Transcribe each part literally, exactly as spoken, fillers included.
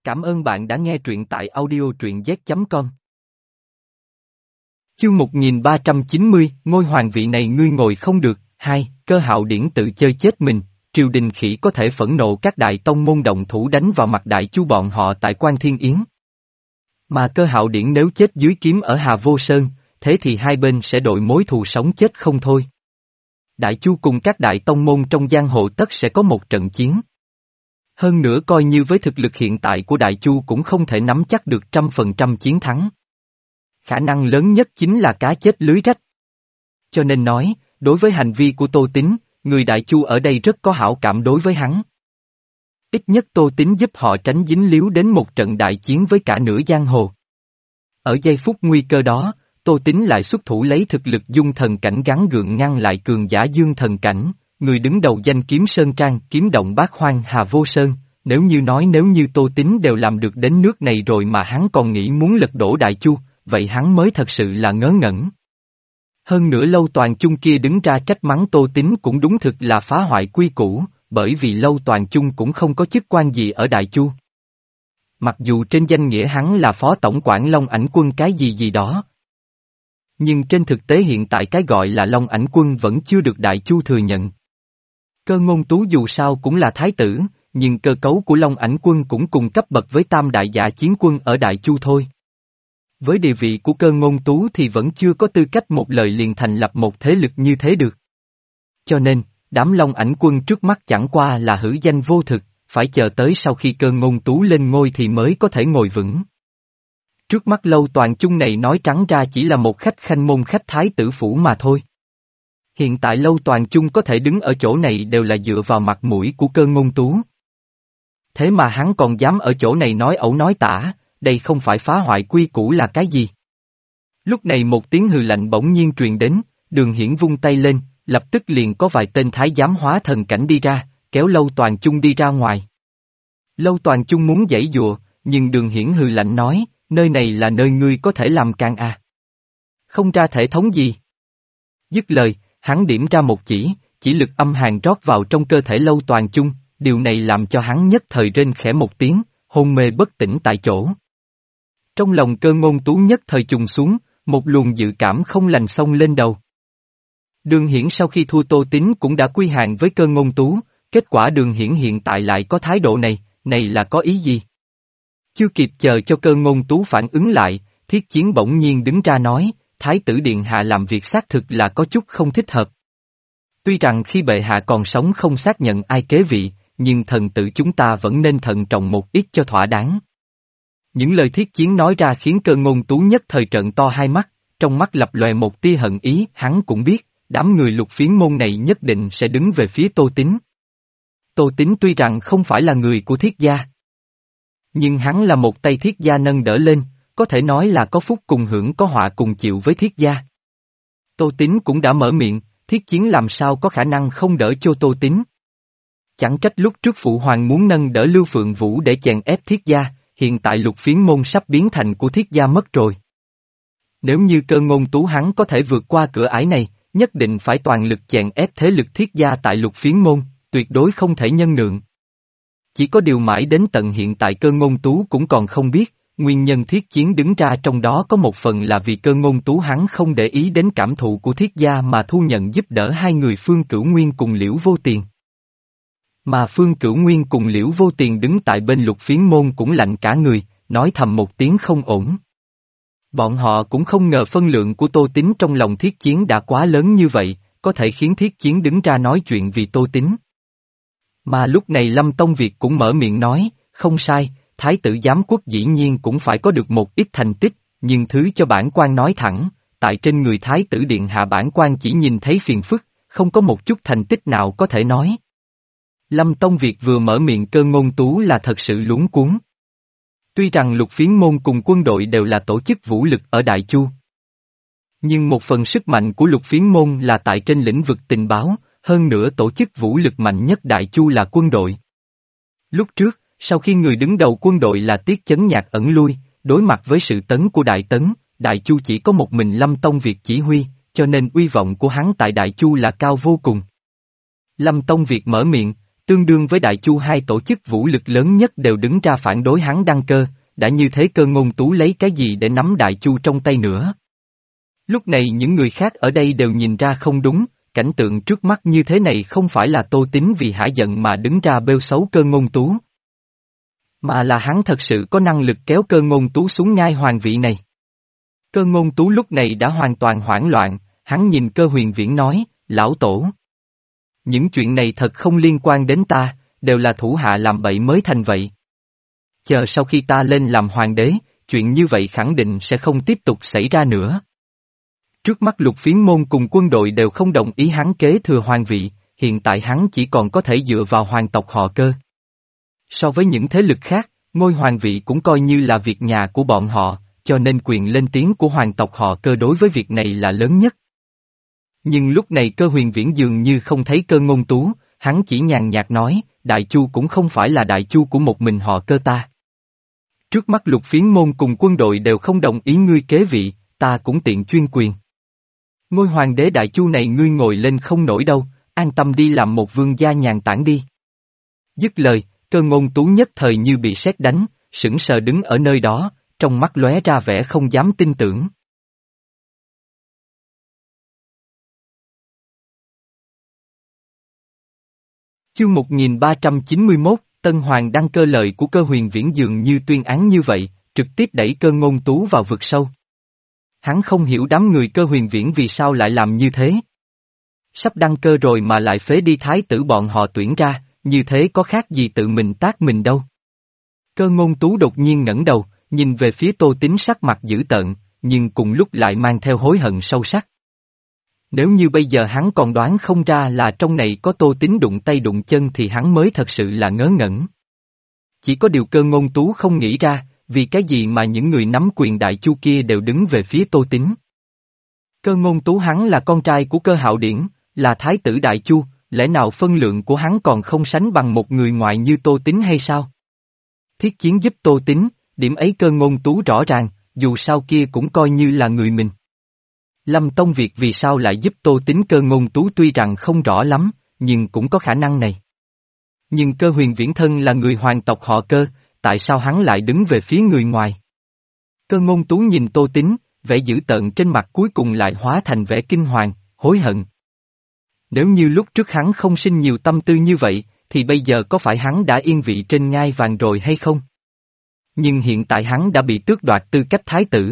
Cảm ơn bạn đã nghe truyện tại audio truyện z chấm com. Chương một nghìn ba trăm chín mươi, ngôi hoàng vị này ngươi ngồi không được. Hai, Cơ Hạo Điển tự chơi chết mình, triều đình khỉ có thể phẫn nộ các đại tông môn động thủ đánh vào mặt Đại Chu bọn họ tại Quan Thiên Yến. Mà Cơ Hạo Điển nếu chết dưới kiếm ở Hà Vô Sơn, thế thì hai bên sẽ đội mối thù sống chết không thôi. Đại Chu cùng các đại tông môn trong giang hồ tất sẽ có một trận chiến. Hơn nữa coi như với thực lực hiện tại của Đại Chu cũng không thể nắm chắc được trăm phần trăm chiến thắng. Khả năng lớn nhất chính là cá chết lưới rách. Cho nên nói, đối với hành vi của Tô Tín, người Đại Chu ở đây rất có hảo cảm đối với hắn. Ít nhất Tô Tín giúp họ tránh dính líu đến một trận đại chiến với cả nửa giang hồ. Ở giây phút nguy cơ đó, Tô Tín lại xuất thủ lấy thực lực dung thần cảnh gắn gượng ngăn lại cường giả dương thần cảnh, người đứng đầu danh kiếm Sơn Trang, kiếm động bát hoang Hà Vô Sơn. Nếu như nói nếu như Tô Tín đều làm được đến nước này rồi mà hắn còn nghĩ muốn lật đổ Đại Chu, vậy hắn mới thật sự là ngớ ngẩn. Hơn nữa Lâu Toàn Chung kia đứng ra trách mắng Tô Tín cũng đúng thực là phá hoại quy củ, bởi vì Lâu Toàn Chung cũng không có chức quan gì ở Đại Chu. Mặc dù trên danh nghĩa hắn là phó tổng quản Long Ảnh Quân cái gì gì đó. Nhưng trên thực tế hiện tại cái gọi là Long Ảnh Quân vẫn chưa được Đại Chu thừa nhận. Cơ Ngôn Tú dù sao cũng là thái tử, nhưng cơ cấu của Long Ảnh Quân cũng cùng cấp bậc với tam đại giả chiến quân ở Đại Chu thôi. Với địa vị của Cơ Ngôn Tú thì vẫn chưa có tư cách một lời liền thành lập một thế lực như thế được. Cho nên, đám Long Ảnh Quân trước mắt chẳng qua là hữu danh vô thực, phải chờ tới sau khi Cơ Ngôn Tú lên ngôi thì mới có thể ngồi vững. Trước mắt Lâu Toàn Chung này nói trắng ra chỉ là một khách khanh môn khách thái tử phủ mà thôi. Hiện tại Lâu Toàn Chung có thể đứng ở chỗ này đều là dựa vào mặt mũi của Cơ Ngôn Tú. Thế mà hắn còn dám ở chỗ này nói ẩu nói tả, đây không phải phá hoại quy củ là cái gì? Lúc này một tiếng hừ lạnh bỗng nhiên truyền đến, Đường Hiển vung tay lên, lập tức liền có vài tên thái giám hóa thần cảnh đi ra, kéo Lâu Toàn Chung đi ra ngoài. Lâu Toàn Chung muốn giãy giụa, nhưng Đường Hiển hừ lạnh nói, nơi này là nơi ngươi có thể làm can à. Không ra thể thống gì. Dứt lời, hắn điểm ra một chỉ, chỉ lực âm hàn rót vào trong cơ thể Lâu Toàn Chung, điều này làm cho hắn nhất thời rên khẽ một tiếng, hôn mê bất tỉnh tại chỗ. Trong lòng Cơ Ngôn Tú nhất thời trùng xuống, một luồng dự cảm không lành xông lên đầu. Đường Hiển sau khi thua Tô Tín cũng đã quy hàng với Cơ Ngôn Tú, kết quả Đường Hiển hiện tại lại có thái độ này, này là có ý gì? Chưa kịp chờ cho Cơ Ngôn Tú phản ứng lại, Thiết Chiến bỗng nhiên đứng ra nói, Thái tử Điện Hạ làm việc xác thực là có chút không thích hợp. Tuy rằng khi bệ hạ còn sống không xác nhận ai kế vị, nhưng thần tử chúng ta vẫn nên thận trọng một ít cho thỏa đáng. Những lời Thiết Chiến nói ra khiến Cơ Ngôn Tú nhất thời trợn to hai mắt, trong mắt lập lòe một tia hận ý, hắn cũng biết, đám người Lục Phiến môn này nhất định sẽ đứng về phía Tô Tín. Tô Tín tuy rằng không phải là người của Thiết gia, nhưng hắn là một tay Thiết gia nâng đỡ lên, có thể nói là có phúc cùng hưởng có họa cùng chịu với Thiết gia. Tô Tín cũng đã mở miệng, Thiết Chiến làm sao có khả năng không đỡ cho Tô Tín. Chẳng trách lúc trước Phụ Hoàng muốn nâng đỡ Lưu Phượng Vũ để chèn ép Thiết gia, hiện tại Lục Phiến môn sắp biến thành của Thiết gia mất rồi. Nếu như Cơ Ngôn Tú hắn có thể vượt qua cửa ải này, nhất định phải toàn lực chèn ép thế lực Thiết gia tại Lục Phiến môn, tuyệt đối không thể nhân nhượng. Chỉ có điều mãi đến tận hiện tại Cơ Ngôn Tú cũng còn không biết, nguyên nhân Thiết Chiến đứng ra trong đó có một phần là vì Cơ Ngôn Tú hắn không để ý đến cảm thụ của Thiết gia mà thu nhận giúp đỡ hai người Phương Cửu Nguyên cùng Liễu Vô Tiền. Mà Phương Cửu Nguyên cùng Liễu Vô Tiền đứng tại bên Lục Phiến môn cũng lạnh cả người, nói thầm một tiếng không ổn. Bọn họ cũng không ngờ phân lượng của Tô Tín trong lòng Thiết Chiến đã quá lớn như vậy, có thể khiến Thiết Chiến đứng ra nói chuyện vì Tô Tín. Mà lúc này Lâm Tông Việt cũng mở miệng nói, không sai, Thái tử giám quốc dĩ nhiên cũng phải có được một ít thành tích, nhưng thứ cho bản quan nói thẳng, tại trên người Thái tử Điện Hạ bản quan chỉ nhìn thấy phiền phức, không có một chút thành tích nào có thể nói. Lâm Tông Việt vừa mở miệng Cơ Ngôn Tú là thật sự luống cuống. Tuy rằng Lục Phiến môn cùng quân đội đều là tổ chức vũ lực ở Đại Chu, nhưng một phần sức mạnh của Lục Phiến môn là tại trên lĩnh vực tình báo, hơn nữa tổ chức vũ lực mạnh nhất Đại Chu là quân đội. Lúc trước, sau khi người đứng đầu quân đội là Tiết Chấn Nhạc ẩn lui, đối mặt với sự tấn của Đại Tấn, Đại Chu chỉ có một mình Lâm Tông Việt chỉ huy, cho nên uy vọng của hắn tại Đại Chu là cao vô cùng. Lâm Tông Việt mở miệng, tương đương với Đại Chu hai tổ chức vũ lực lớn nhất đều đứng ra phản đối hắn đăng cơ, đã như thế Cơ Ngôn Tú lấy cái gì để nắm Đại Chu trong tay nữa. Lúc này những người khác ở đây đều nhìn ra không đúng, cảnh tượng trước mắt như thế này không phải là Tô Tín vì hả giận mà đứng ra bêu xấu Cơ Ngôn Tú, mà là hắn thật sự có năng lực kéo Cơ Ngôn Tú xuống ngai hoàng vị này. Cơ Ngôn Tú lúc này đã hoàn toàn hoảng loạn, hắn nhìn Cơ Huyền Viễn nói, lão tổ. Những chuyện này thật không liên quan đến ta, đều là thủ hạ làm bậy mới thành vậy. Chờ sau khi ta lên làm hoàng đế, chuyện như vậy khẳng định sẽ không tiếp tục xảy ra nữa. Trước mắt Lục Phiến môn cùng quân đội đều không đồng ý hắn kế thừa hoàng vị, hiện tại hắn chỉ còn có thể dựa vào hoàng tộc họ Cơ. So với những thế lực khác, ngôi hoàng vị cũng coi như là việc nhà của bọn họ, cho nên quyền lên tiếng của hoàng tộc họ Cơ đối với việc này là lớn nhất. Nhưng lúc này Cơ Huyền Viễn dường như không thấy Cơ Ngôn Tú, hắn chỉ nhàn nhạt nói, Đại Chu cũng không phải là Đại Chu của một mình họ Cơ ta. Trước mắt Lục Phiến môn cùng quân đội đều không đồng ý ngươi kế vị, ta cũng tiện chuyên quyền. Ngôi hoàng đế Đại Chu này ngươi ngồi lên không nổi đâu, an tâm đi làm một vương gia nhàn tản đi. Dứt lời, Cơ Ngôn Tú nhất thời như bị sét đánh, sững sờ đứng ở nơi đó, trong mắt lóe ra vẻ không dám tin tưởng. Chương một nghìn ba trăm chín mươi mốt, Tân Hoàng đăng cơ lời của Cơ Huyền Viễn dường như tuyên án như vậy, trực tiếp đẩy Cơ Ngôn Tú vào vực sâu. Hắn không hiểu đám người Cơ Huyền Viễn vì sao lại làm như thế. Sắp đăng cơ rồi mà lại phế đi thái tử bọn họ tuyển ra, như thế có khác gì tự mình tác mình đâu. Cơ Ngôn Tú đột nhiên ngẩng đầu, nhìn về phía Tô Tín sắc mặt dữ tợn, nhưng cùng lúc lại mang theo hối hận sâu sắc. Nếu như bây giờ hắn còn đoán không ra là trong này có Tô Tín đụng tay đụng chân thì hắn mới thật sự là ngớ ngẩn. Chỉ có điều Cơ Ngôn Tú không nghĩ ra, vì cái gì mà những người nắm quyền Đại Chu kia đều đứng về phía Tô Tín. Cơ Ngôn Tú hắn là con trai của Cơ Hạo Điển, là thái tử Đại Chu, lẽ nào phân lượng của hắn còn không sánh bằng một người ngoài như Tô Tín hay sao? Thiết chiến giúp Tô Tín, điểm ấy Cơ Ngôn Tú rõ ràng, dù sao kia cũng coi như là người mình. Lâm Tông Việt vì sao lại giúp Tô Tín Cơ Ngôn Tú tuy rằng không rõ lắm, nhưng cũng có khả năng này. Nhưng Cơ Huyền Viễn thân là người hoàng tộc họ Cơ, tại sao hắn lại đứng về phía người ngoài? Cơ Ngôn Tú nhìn Tô Tín, vẻ dữ tợn trên mặt cuối cùng lại hóa thành vẻ kinh hoàng, hối hận. Nếu như lúc trước hắn không sinh nhiều tâm tư như vậy, thì bây giờ có phải hắn đã yên vị trên ngai vàng rồi hay không? Nhưng hiện tại hắn đã bị tước đoạt tư cách thái tử.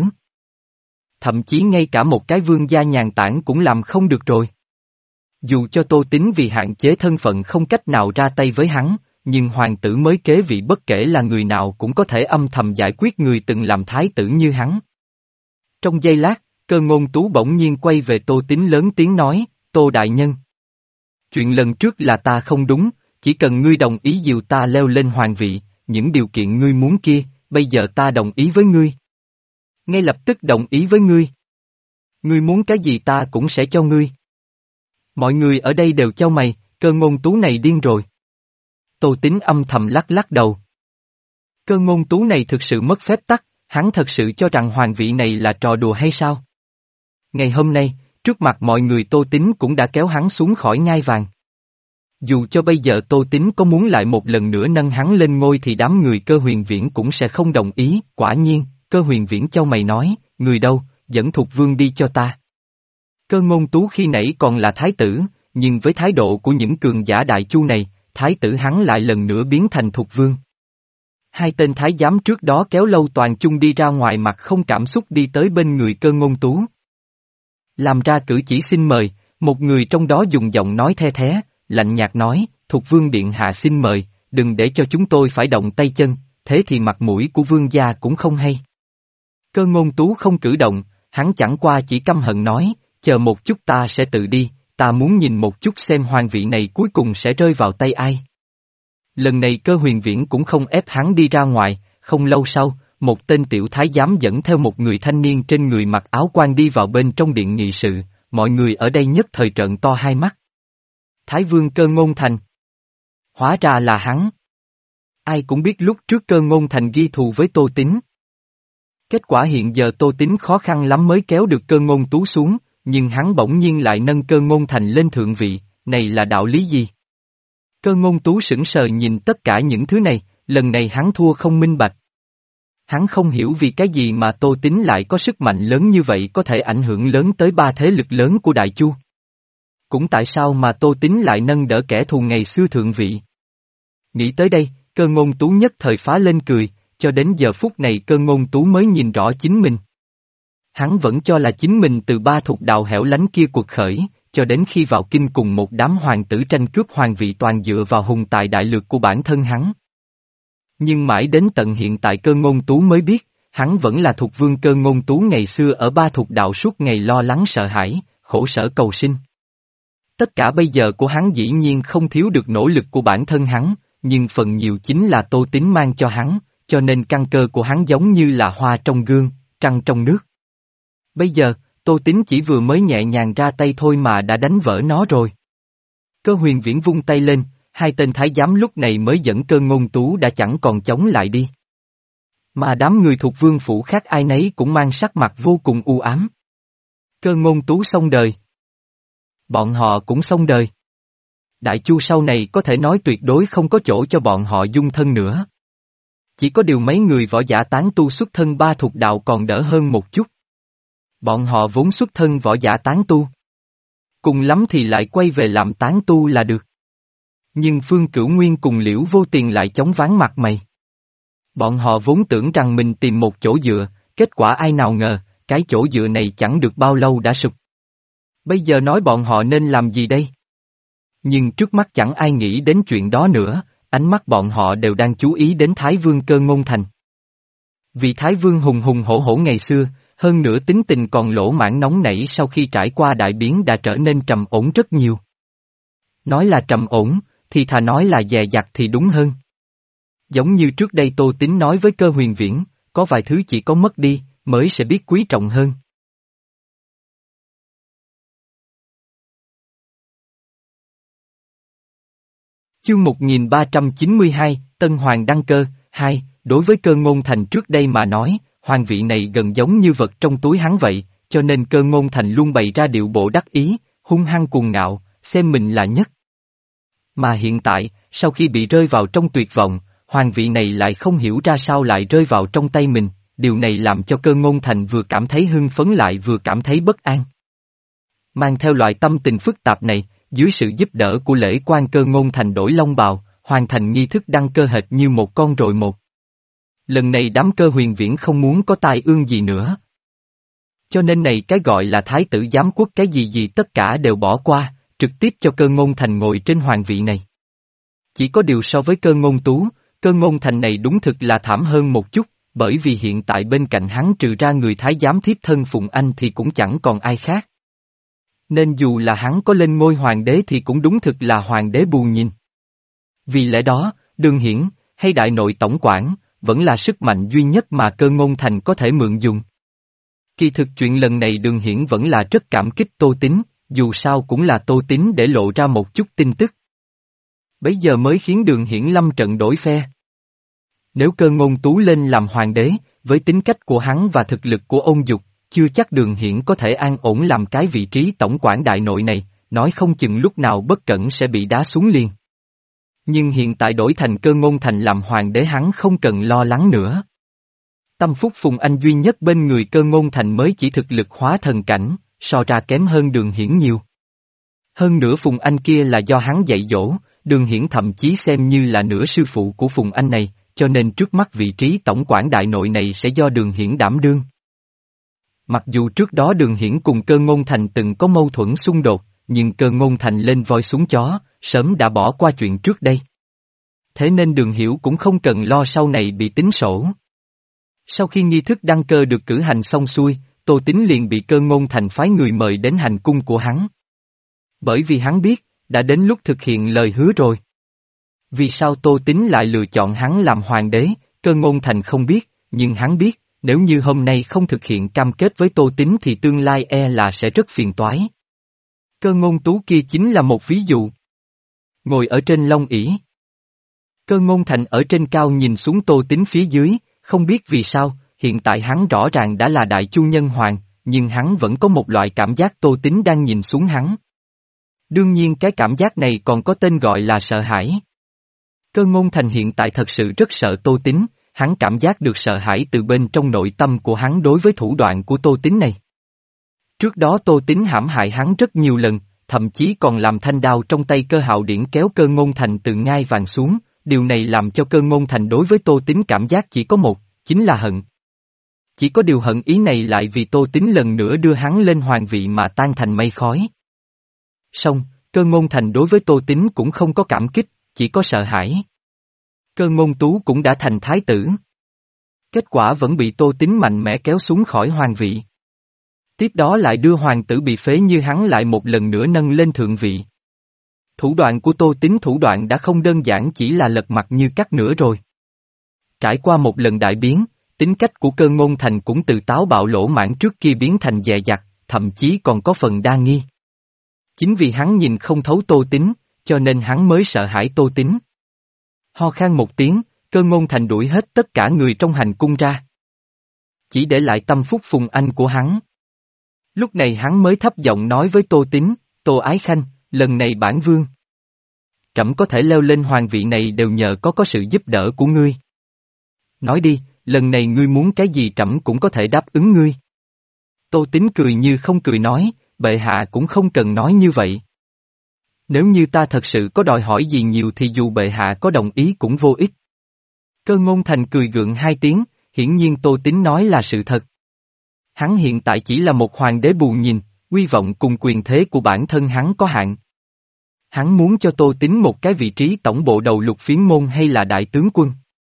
Thậm chí ngay cả một cái vương gia nhàn tản cũng làm không được rồi. Dù cho Tô Tín vì hạn chế thân phận không cách nào ra tay với hắn, nhưng hoàng tử mới kế vị bất kể là người nào cũng có thể âm thầm giải quyết người từng làm thái tử như hắn. Trong giây lát, Cơ Ngôn Tú bỗng nhiên quay về Tô Tín lớn tiếng nói, Tô Đại Nhân. Chuyện lần trước là ta không đúng, chỉ cần ngươi đồng ý dìu ta leo lên hoàng vị, những điều kiện ngươi muốn kia, bây giờ ta đồng ý với ngươi. Ngay lập tức đồng ý với ngươi. Ngươi muốn cái gì ta cũng sẽ cho ngươi. Mọi người ở đây đều chau mày, Cơ Ngôn Tú này điên rồi. Tô Tín âm thầm lắc lắc đầu. Cơ Ngôn Tú này thực sự mất phép tắc, hắn thật sự cho rằng hoàng vị này là trò đùa hay sao? Ngày hôm nay, trước mặt mọi người Tô Tín cũng đã kéo hắn xuống khỏi ngai vàng. Dù cho bây giờ Tô Tín có muốn lại một lần nữa nâng hắn lên ngôi thì đám người Cơ Huyền Viễn cũng sẽ không đồng ý, quả nhiên, Cơ Huyền Viễn chau mày nói, người đâu, dẫn Thục Vương đi cho ta. Cơ Ngôn Tú khi nãy còn là thái tử, nhưng với thái độ của những cường giả Đại Chu này, thái tử hắn lại lần nữa biến thành Thục Vương. Hai tên thái giám trước đó kéo Lâu Toàn Chung đi ra ngoài mặt không cảm xúc đi tới bên người Cơ Ngôn Tú. Làm ra cử chỉ xin mời, một người trong đó dùng giọng nói the thé, lạnh nhạt nói, Thục Vương Điện Hạ xin mời, đừng để cho chúng tôi phải động tay chân, thế thì mặt mũi của vương gia cũng không hay. Cơ Ngôn Tú không cử động, hắn chẳng qua chỉ căm hận nói, chờ một chút ta sẽ tự đi, ta muốn nhìn một chút xem hoàng vị này cuối cùng sẽ rơi vào tay ai. Lần này Cơ Huyền Viễn cũng không ép hắn đi ra ngoài, không lâu sau, một tên tiểu thái giám dẫn theo một người thanh niên trên người mặc áo quan đi vào bên trong điện nghị sự, mọi người ở đây nhất thời trợn to hai mắt. Thái Vương Cơ Ngôn Thành. Hóa ra là hắn. Ai cũng biết lúc trước Cơ Ngôn Thành ghi thù với Tô Tín. Kết quả hiện giờ Tô Tín khó khăn lắm mới kéo được Cơ Ngôn Tú xuống, nhưng hắn bỗng nhiên lại nâng Cơ Ngôn Thành lên thượng vị, này là đạo lý gì? Cơ Ngôn Tú sững sờ nhìn tất cả những thứ này, lần này hắn thua không minh bạch. Hắn không hiểu vì cái gì mà Tô Tín lại có sức mạnh lớn như vậy có thể ảnh hưởng lớn tới ba thế lực lớn của Đại Chu. Cũng tại sao mà Tô Tín lại nâng đỡ kẻ thù ngày xưa thượng vị. Nghĩ tới đây, Cơ Ngôn Tú nhất thời phá lên cười, cho đến giờ phút này Cơ Ngôn Tú mới nhìn rõ chính mình. Hắn vẫn cho là chính mình từ ba thuộc đạo hẻo lánh kia cuộc khởi, cho đến khi vào kinh cùng một đám hoàng tử tranh cướp hoàng vị toàn dựa vào hùng tài đại lược của bản thân hắn. Nhưng mãi đến tận hiện tại Cơ Ngôn Tú mới biết, hắn vẫn là thuộc vương Cơ Ngôn Tú ngày xưa ở ba thuộc đạo suốt ngày lo lắng sợ hãi, khổ sở cầu sinh. Tất cả bây giờ của hắn dĩ nhiên không thiếu được nỗ lực của bản thân hắn, nhưng phần nhiều chính là Tô Tín mang cho hắn, cho nên căn cơ của hắn giống như là hoa trong gương, trăng trong nước. Bây giờ, Tô Tín chỉ vừa mới nhẹ nhàng ra tay thôi mà đã đánh vỡ nó rồi. Cơ Huyền Viễn vung tay lên, hai tên thái giám lúc này mới dẫn Cơ Ngôn Tú đã chẳng còn chống lại đi. Mà đám người thuộc vương phủ khác ai nấy cũng mang sắc mặt vô cùng u ám. Cơ Ngôn Tú xong đời. Bọn họ cũng xong đời. Đại Chu sau này có thể nói tuyệt đối không có chỗ cho bọn họ dung thân nữa. Chỉ có điều mấy người võ giả tán tu xuất thân ba thuộc đạo còn đỡ hơn một chút. Bọn họ vốn xuất thân võ giả tán tu. Cùng lắm thì lại quay về làm tán tu là được. Nhưng Phương Cửu Nguyên cùng Liễu Vô Tiền lại chống ván mặt mày. Bọn họ vốn tưởng rằng mình tìm một chỗ dựa, kết quả ai nào ngờ, cái chỗ dựa này chẳng được bao lâu đã sụp. Bây giờ nói bọn họ nên làm gì đây? Nhưng trước mắt chẳng ai nghĩ đến chuyện đó nữa, ánh mắt bọn họ đều đang chú ý đến Thái Vương Cơ Ngôn Thành. Vì Thái Vương hùng hùng hổ hổ ngày xưa, hơn nữa tính tình còn lỗ mãng nóng nảy sau khi trải qua đại biến đã trở nên trầm ổn rất nhiều. Nói là trầm ổn, thì thà nói là dè dặt thì đúng hơn. Giống như trước đây Tô Tín nói với Cơ Huyền Viễn, có vài thứ chỉ có mất đi, mới sẽ biết quý trọng hơn. Chương một nghìn ba trăm chín mươi hai, Tân Hoàng đăng cơ, hai, đối với Cơ Ngôn Thành trước đây mà nói, hoàng vị này gần giống như vật trong túi hắn vậy, cho nên Cơ Ngôn Thành luôn bày ra điệu bộ đắc ý, hung hăng cuồng ngạo, xem mình là nhất. Mà hiện tại, sau khi bị rơi vào trong tuyệt vọng, hoàng vị này lại không hiểu ra sao lại rơi vào trong tay mình, điều này làm cho Cơ Ngôn Thành vừa cảm thấy hưng phấn lại vừa cảm thấy bất an. Mang theo loại tâm tình phức tạp này, dưới sự giúp đỡ của lễ quan Cơ Ngôn Thành đổi long bào, hoàn thành nghi thức đăng cơ hệt như một con rồi một. Lần này đám Cơ Huyền Viễn không muốn có tai ương gì nữa. Cho nên này cái gọi là thái tử giám quốc cái gì gì tất cả đều bỏ qua, trực tiếp cho Cơ Ngôn Thành ngồi trên hoàng vị này. Chỉ có điều so với Cơ Ngôn Tú, Cơ Ngôn Thành này đúng thực là thảm hơn một chút, bởi vì hiện tại bên cạnh hắn trừ ra người thái giám thiếp thân Phụng Anh thì cũng chẳng còn ai khác. Nên dù là hắn có lên ngôi hoàng đế thì cũng đúng thực là hoàng đế bù nhìn. Vì lẽ đó, Đường Hiển, hay đại nội tổng quản, vẫn là sức mạnh duy nhất mà Cơ Ngôn Thành có thể mượn dùng. Kỳ thực chuyện lần này Đường Hiển vẫn là rất cảm kích Tô Tín, dù sao cũng là Tô Tín để lộ ra một chút tin tức. Bấy giờ mới khiến Đường Hiển lâm trận đổi phe. Nếu Cơ Ngôn Tú lên làm hoàng đế, với tính cách của hắn và thực lực của Ôn Dục, chưa chắc Đường Hiển có thể an ổn làm cái vị trí tổng quản đại nội này, nói không chừng lúc nào bất cẩn sẽ bị đá xuống liền. Nhưng hiện tại đổi thành Cơ Ngôn Thành làm hoàng đế hắn không cần lo lắng nữa. Tâm phúc Phùng Anh duy nhất bên người Cơ Ngôn Thành mới chỉ thực lực hóa thần cảnh, so ra kém hơn Đường Hiển nhiều. Hơn nữa Phùng Anh kia là do hắn dạy dỗ, Đường Hiển thậm chí xem như là nửa sư phụ của Phùng Anh này, cho nên trước mắt vị trí tổng quản đại nội này sẽ do Đường Hiển đảm đương. Mặc dù trước đó Đường Hiển cùng Cơ Ngôn Thành từng có mâu thuẫn xung đột, nhưng Cơ Ngôn Thành lên voi xuống chó, sớm đã bỏ qua chuyện trước đây. Thế nên Đường Hiểu cũng không cần lo sau này bị tính sổ. Sau khi nghi thức đăng cơ được cử hành xong xuôi, Tô Tín liền bị Cơ Ngôn Thành phái người mời đến hành cung của hắn. Bởi vì hắn biết, đã đến lúc thực hiện lời hứa rồi. Vì sao Tô Tín lại lựa chọn hắn làm hoàng đế, Cơ Ngôn Thành không biết, nhưng hắn biết, nếu như hôm nay không thực hiện cam kết với Tô Tín thì tương lai e là sẽ rất phiền toái. Cơ Ngôn Tú kia chính là một ví dụ. Ngồi ở trên long ỷ. Cơ Ngôn Thành ở trên cao nhìn xuống Tô Tín phía dưới, không biết vì sao, hiện tại hắn rõ ràng đã là đại chu nhân hoàng, nhưng hắn vẫn có một loại cảm giác Tô Tín đang nhìn xuống hắn. Đương nhiên cái cảm giác này còn có tên gọi là sợ hãi. Cơ Ngôn Thành hiện tại thật sự rất sợ Tô Tín, hắn cảm giác được sợ hãi từ bên trong nội tâm của hắn đối với thủ đoạn của Tô Tín này. Trước đó Tô Tín hãm hại hắn rất nhiều lần, thậm chí còn làm thanh đao trong tay Cơ Hạo Điển kéo Cơ Ngôn Thành từ ngai vàng xuống, điều này làm cho Cơ Ngôn Thành đối với Tô Tín cảm giác chỉ có một, chính là hận. Chỉ có điều hận ý này lại vì Tô Tín lần nữa đưa hắn lên hoàng vị mà tan thành mây khói. Song, Cơ Ngôn Thành đối với Tô Tín cũng không có cảm kích, chỉ có sợ hãi. Cơ Ngôn Tú cũng đã thành thái tử. Kết quả vẫn bị Tô Tín mạnh mẽ kéo xuống khỏi hoàng vị. Tiếp đó lại đưa hoàng tử bị phế như hắn lại một lần nữa nâng lên thượng vị. Thủ đoạn của Tô Tín thủ đoạn đã không đơn giản chỉ là lật mặt như cắt nữa rồi. Trải qua một lần đại biến, tính cách của Cơ Ngôn Thành cũng từ táo bạo lỗ mãng trước kia biến thành dè dặt, thậm chí còn có phần đa nghi. Chính vì hắn nhìn không thấu Tô Tín, cho nên hắn mới sợ hãi Tô Tín. Ho khan một tiếng, Cơ Ngôn Thành đuổi hết tất cả người trong hành cung ra. Chỉ để lại Tâm Phúc Phùng Anh của hắn. Lúc này hắn mới thấp giọng nói với Tô Tín, Tô Ái Khanh, lần này bản vương. Trẫm có thể leo lên hoàng vị này đều nhờ có có sự giúp đỡ của ngươi. Nói đi, lần này ngươi muốn cái gì trẫm cũng có thể đáp ứng ngươi. Tô Tín cười như không cười nói, bệ hạ cũng không cần nói như vậy. Nếu như ta thật sự có đòi hỏi gì nhiều thì dù bệ hạ có đồng ý cũng vô ích. Cơ Ngôn Thành cười gượng hai tiếng, hiển nhiên Tô Tín nói là sự thật. Hắn hiện tại chỉ là một hoàng đế bù nhìn, uy vọng cùng quyền thế của bản thân hắn có hạn. Hắn muốn cho Tô Tín một cái vị trí tổng bộ đầu Lục Phiến môn hay là đại tướng quân.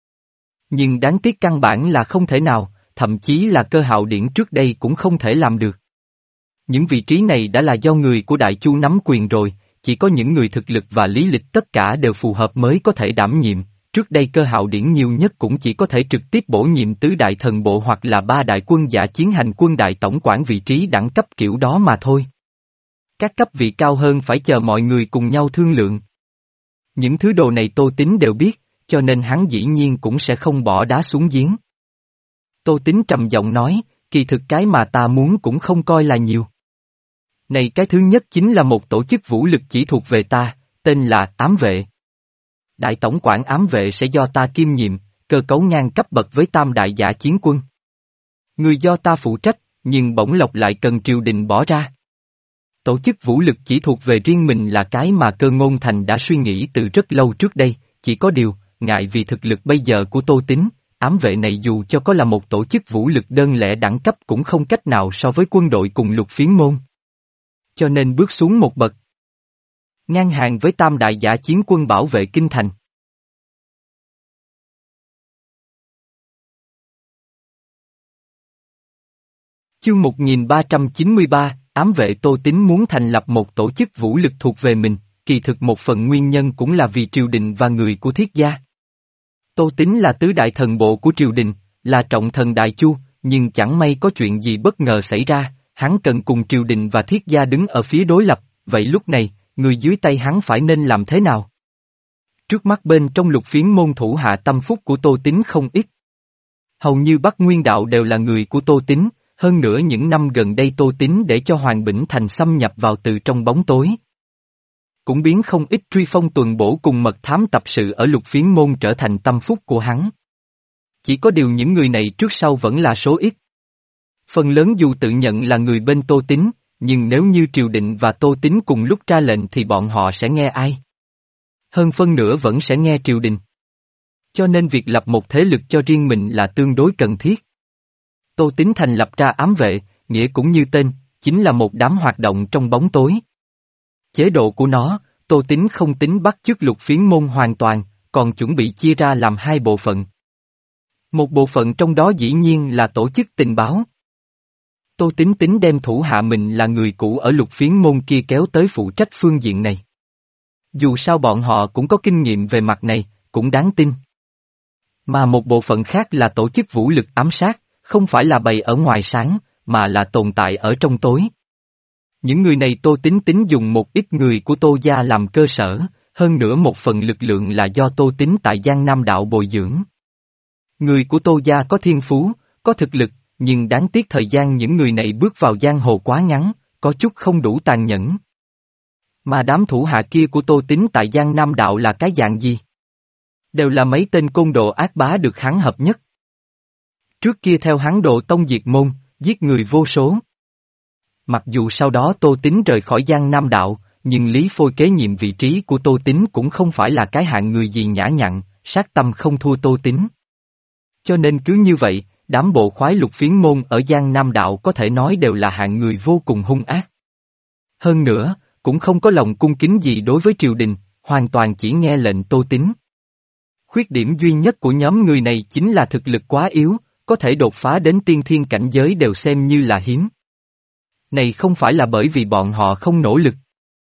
Nhưng đáng tiếc căn bản là không thể nào, thậm chí là Cơ Hạo Điển trước đây cũng không thể làm được. Những vị trí này đã là do người của Đại Chu nắm quyền rồi, chỉ có những người thực lực và lý lịch tất cả đều phù hợp mới có thể đảm nhiệm. Trước đây Cơ Hạo Điển nhiều nhất cũng chỉ có thể trực tiếp bổ nhiệm tứ đại thần bộ hoặc là ba đại quân giả chiến hành quân đại tổng quản vị trí đẳng cấp kiểu đó mà thôi. Các cấp vị cao hơn phải chờ mọi người cùng nhau thương lượng. Những thứ đồ này Tô Tín đều biết, cho nên hắn dĩ nhiên cũng sẽ không bỏ đá xuống giếng. Tô Tín trầm giọng nói, kỳ thực cái mà ta muốn cũng không coi là nhiều. Này cái thứ nhất chính là một tổ chức vũ lực chỉ thuộc về ta, tên là Ám Vệ. Đại tổng quản ám vệ sẽ do ta kiêm nhiệm, cơ cấu ngang cấp bậc với tam đại giả chiến quân. Người do ta phụ trách, nhưng bổng lộc lại cần triều đình bỏ ra. Tổ chức vũ lực chỉ thuộc về riêng mình là cái mà Cơ Ngôn Thành đã suy nghĩ từ rất lâu trước đây, chỉ có điều, ngại vì thực lực bây giờ của Tô Tín, ám vệ này dù cho có là một tổ chức vũ lực đơn lẻ đẳng cấp cũng không cách nào so với quân đội cùng Lục Phiến môn. Cho nên bước xuống một bậc. Ngang hàng với tam đại giả chiến quân bảo vệ kinh thành. Chương một nghìn ba trăm chín mươi ba, ám vệ Tô Tín muốn thành lập một tổ chức vũ lực thuộc về mình, kỳ thực một phần nguyên nhân cũng là vì triều đình và người của Thiết gia. Tô Tín là tứ đại thần bộ của triều đình, là trọng thần Đại Chu, nhưng chẳng may có chuyện gì bất ngờ xảy ra, hắn cần cùng triều đình và Thiết gia đứng ở phía đối lập, vậy lúc này, người dưới tay hắn phải nên làm thế nào? Trước mắt bên trong Lục Phiến môn thủ hạ tâm phúc của Tô Tín không ít. Hầu như Bắc Nguyên đạo đều là người của Tô Tín, hơn nữa những năm gần đây Tô Tín để cho Hoàng Bỉnh Thành xâm nhập vào từ trong bóng tối. Cũng biến không ít truy phong tuần bổ cùng mật thám tập sự ở Lục Phiến môn trở thành tâm phúc của hắn. Chỉ có điều những người này trước sau vẫn là số ít. Phần lớn dù tự nhận là người bên Tô Tín, nhưng nếu như triều đình và Tô Tín cùng lúc ra lệnh thì bọn họ sẽ nghe ai? Hơn phân nửa vẫn sẽ nghe triều đình. Cho nên việc lập một thế lực cho riêng mình là tương đối cần thiết. Tô Tín thành lập ra ám vệ, nghĩa cũng như tên, chính là một đám hoạt động trong bóng tối. Chế độ của nó, Tô Tín không tính bắt chước Lục Phiến môn hoàn toàn, còn chuẩn bị chia ra làm hai bộ phận. Một bộ phận trong đó dĩ nhiên là tổ chức tình báo. Tô Tín tính đem thủ hạ mình là người cũ ở Lục Phiến môn kia kéo tới phụ trách phương diện này. Dù sao bọn họ cũng có kinh nghiệm về mặt này, cũng đáng tin. Mà một bộ phận khác là tổ chức vũ lực ám sát, không phải là bày ở ngoài sáng, mà là tồn tại ở trong tối. Những người này Tô Tín tính dùng một ít người của Tô gia làm cơ sở, hơn nữa một phần lực lượng là do Tô Tín tại Giang Nam đạo bồi dưỡng. Người của Tô gia có thiên phú, có thực lực, nhưng đáng tiếc thời gian những người này bước vào giang hồ quá ngắn, có chút không đủ tàn nhẫn. Mà đám thủ hạ kia của Tô Tín tại Giang Nam Đạo là cái dạng gì? Đều là mấy tên côn đồ ác bá được hắn hợp nhất. Trước kia theo hắn độ tông diệt môn, giết người vô số. Mặc dù sau đó Tô Tín rời khỏi Giang Nam Đạo, nhưng Lý Phôi kế nhiệm vị trí của Tô Tín cũng không phải là cái hạng người gì nhã nhặn, sát tâm không thua Tô Tín. Cho nên cứ như vậy, đám bộ khoái lục phiến môn ở Giang Nam Đạo có thể nói đều là hạng người vô cùng hung ác. Hơn nữa, cũng không có lòng cung kính gì đối với triều đình, hoàn toàn chỉ nghe lệnh Tô Tín. Khuyết điểm duy nhất của nhóm người này chính là thực lực quá yếu, có thể đột phá đến tiên thiên cảnh giới đều xem như là hiếm. Này không phải là bởi vì bọn họ không nỗ lực,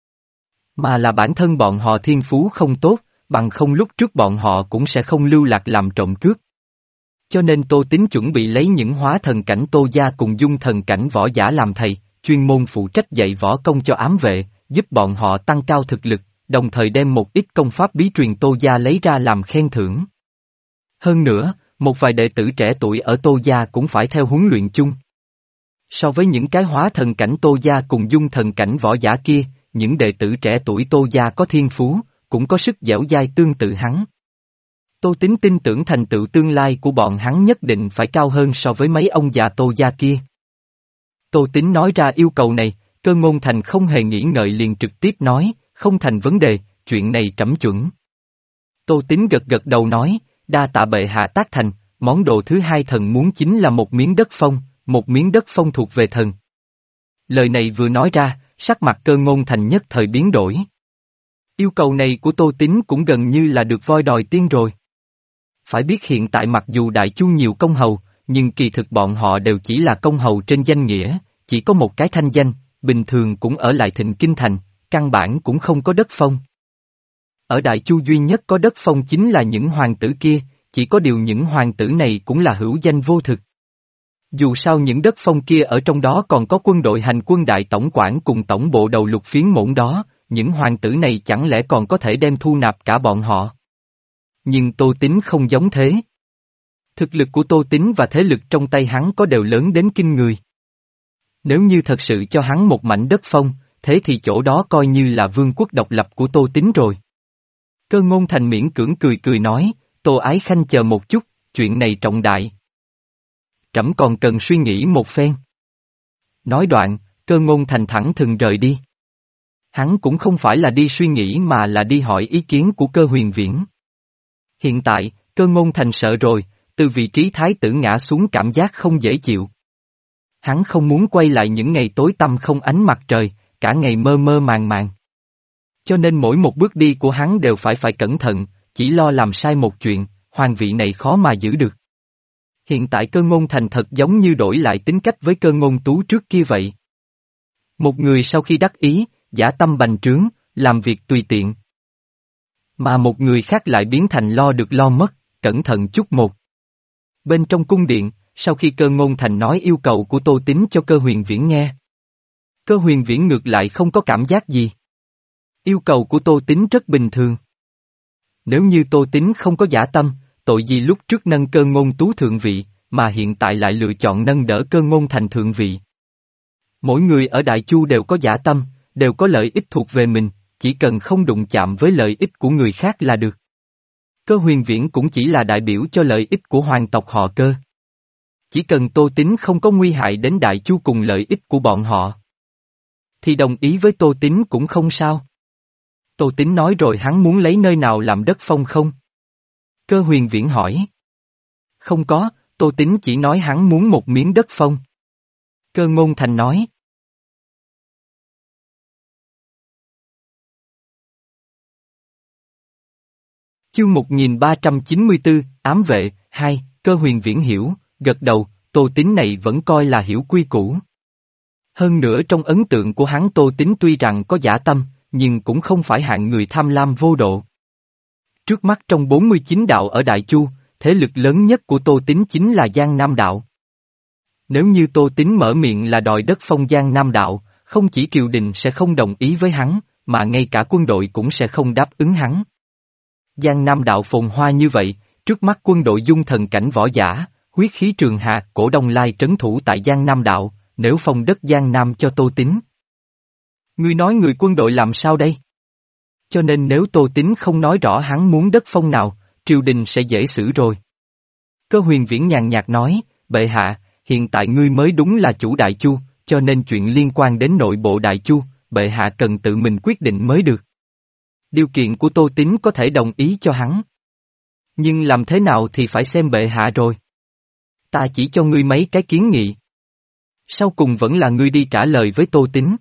mà là bản thân bọn họ thiên phú không tốt, bằng không lúc trước bọn họ cũng sẽ không lưu lạc làm trộm cướp. Cho nên Tô Tín chuẩn bị lấy những hóa thần cảnh Tô gia cùng dung thần cảnh võ giả làm thầy, chuyên môn phụ trách dạy võ công cho ám vệ, giúp bọn họ tăng cao thực lực, đồng thời đem một ít công pháp bí truyền Tô gia lấy ra làm khen thưởng. Hơn nữa, một vài đệ tử trẻ tuổi ở Tô gia cũng phải theo huấn luyện chung. So với những cái hóa thần cảnh Tô gia cùng dung thần cảnh võ giả kia, những đệ tử trẻ tuổi Tô gia có thiên phú, cũng có sức dẻo dai tương tự hắn. Tô Tín tin tưởng thành tựu tương lai của bọn hắn nhất định phải cao hơn so với mấy ông già Tô gia kia. Tô Tín nói ra yêu cầu này, Cơ Ngôn Thành không hề nghĩ ngợi liền trực tiếp nói, không thành vấn đề, chuyện này trẫm chuẩn. Tô Tín gật gật đầu nói, đa tạ bệ hạ tác thành, món đồ thứ hai thần muốn chính là một miếng đất phong, một miếng đất phong thuộc về thần. Lời này vừa nói ra, sắc mặt Cơ Ngôn Thành nhất thời biến đổi. Yêu cầu này của Tô Tín cũng gần như là được voi đòi tiên rồi. Phải biết hiện tại mặc dù Đại Chu nhiều công hầu, nhưng kỳ thực bọn họ đều chỉ là công hầu trên danh nghĩa, chỉ có một cái thanh danh, bình thường cũng ở lại Thịnh Kinh Thành, căn bản cũng không có đất phong. Ở Đại Chu duy nhất có đất phong chính là những hoàng tử kia, chỉ có điều những hoàng tử này cũng là hữu danh vô thực. Dù sao những đất phong kia ở trong đó còn có quân đội hành quân đại tổng quản cùng tổng bộ đầu lục phiến mỗn đó, những hoàng tử này chẳng lẽ còn có thể đem thu nạp cả bọn họ. Nhưng Tô Tín không giống thế. Thực lực của Tô Tín và thế lực trong tay hắn có đều lớn đến kinh người. Nếu như thật sự cho hắn một mảnh đất phong, thế thì chỗ đó coi như là vương quốc độc lập của Tô Tín rồi. Cơ Ngôn Thành miễn cưỡng cười cười nói, Tô Ái Khanh chờ một chút, chuyện này trọng đại. Trẫm còn cần suy nghĩ một phen. Nói đoạn, Cơ Ngôn Thành thẳng thừng rời đi. Hắn cũng không phải là đi suy nghĩ mà là đi hỏi ý kiến của Cơ Huyền Viễn. Hiện tại, Cơ Ngôn Thành sợ rồi, từ vị trí thái tử ngã xuống cảm giác không dễ chịu. Hắn không muốn quay lại những ngày tối tăm không ánh mặt trời, cả ngày mơ mơ màng màng. Cho nên mỗi một bước đi của hắn đều phải phải cẩn thận, chỉ lo làm sai một chuyện, hoàng vị này khó mà giữ được. Hiện tại Cơ Ngôn Thành thật giống như đổi lại tính cách với Cơ Ngôn Tú trước kia vậy. Một người sau khi đắc ý, dã tâm bành trướng, làm việc tùy tiện. Mà một người khác lại biến thành lo được lo mất, cẩn thận chút một. Bên trong cung điện, sau khi Cơ Ngôn Thành nói yêu cầu của Tô Tín cho Cơ Huyền Viễn nghe. Cơ Huyền Viễn ngược lại không có cảm giác gì. Yêu cầu của Tô Tín rất bình thường. Nếu như Tô Tín không có dã tâm, tội gì lúc trước nâng Cơ Ngôn Tú thượng vị, mà hiện tại lại lựa chọn nâng đỡ Cơ Ngôn Thành thượng vị. Mỗi người ở Đại Chu đều có dã tâm, đều có lợi ích thuộc về mình, chỉ cần không đụng chạm với lợi ích của người khác là được. Cơ Huyền Viễn cũng chỉ là đại biểu cho lợi ích của hoàng tộc họ Cơ. Chỉ cần Tô Tín không có nguy hại đến Đại Chu cùng lợi ích của bọn họ, thì đồng ý với Tô Tín cũng không sao. Tô Tín nói rồi hắn muốn lấy nơi nào làm đất phong không? Cơ Huyền Viễn hỏi. Không có, Tô Tín chỉ nói hắn muốn một miếng đất phong. Cơ Ngôn Thành nói. Chương một nghìn ba trăm chín mươi tư, ám vệ, hai, Cơ Huyền Viễn hiểu, gật đầu, Tô Tín này vẫn coi là hiểu quy củ. Hơn nữa trong ấn tượng của hắn Tô Tín tuy rằng có dã tâm, nhưng cũng không phải hạng người tham lam vô độ. Trước mắt trong bốn mươi chín đạo ở Đại Chu, thế lực lớn nhất của Tô Tín chính là Giang Nam Đạo. Nếu như Tô Tín mở miệng là đòi đất phong Giang Nam Đạo, không chỉ triều đình sẽ không đồng ý với hắn, mà ngay cả quân đội cũng sẽ không đáp ứng hắn. Giang Nam Đạo phồn hoa như vậy, trước mắt quân đội dung thần cảnh võ giả, huyết khí trường hà, Cổ Đông Lai trấn thủ tại Giang Nam Đạo, nếu phong đất Giang Nam cho Tô Tín, Ngươi nói người quân đội làm sao đây? Cho nên nếu Tô Tín không nói rõ hắn muốn đất phong nào, triều đình sẽ dễ xử rồi. Cơ Huyền Viễn nhàn nhạt nói, bệ hạ, hiện tại ngươi mới đúng là chủ Đại Chu, cho nên chuyện liên quan đến nội bộ Đại Chu, bệ hạ cần tự mình quyết định mới được. Điều kiện của Tô Tín có thể đồng ý cho hắn. Nhưng làm thế nào thì phải xem bệ hạ rồi. Ta chỉ cho ngươi mấy cái kiến nghị. Sau cùng vẫn là ngươi đi trả lời với Tô Tín.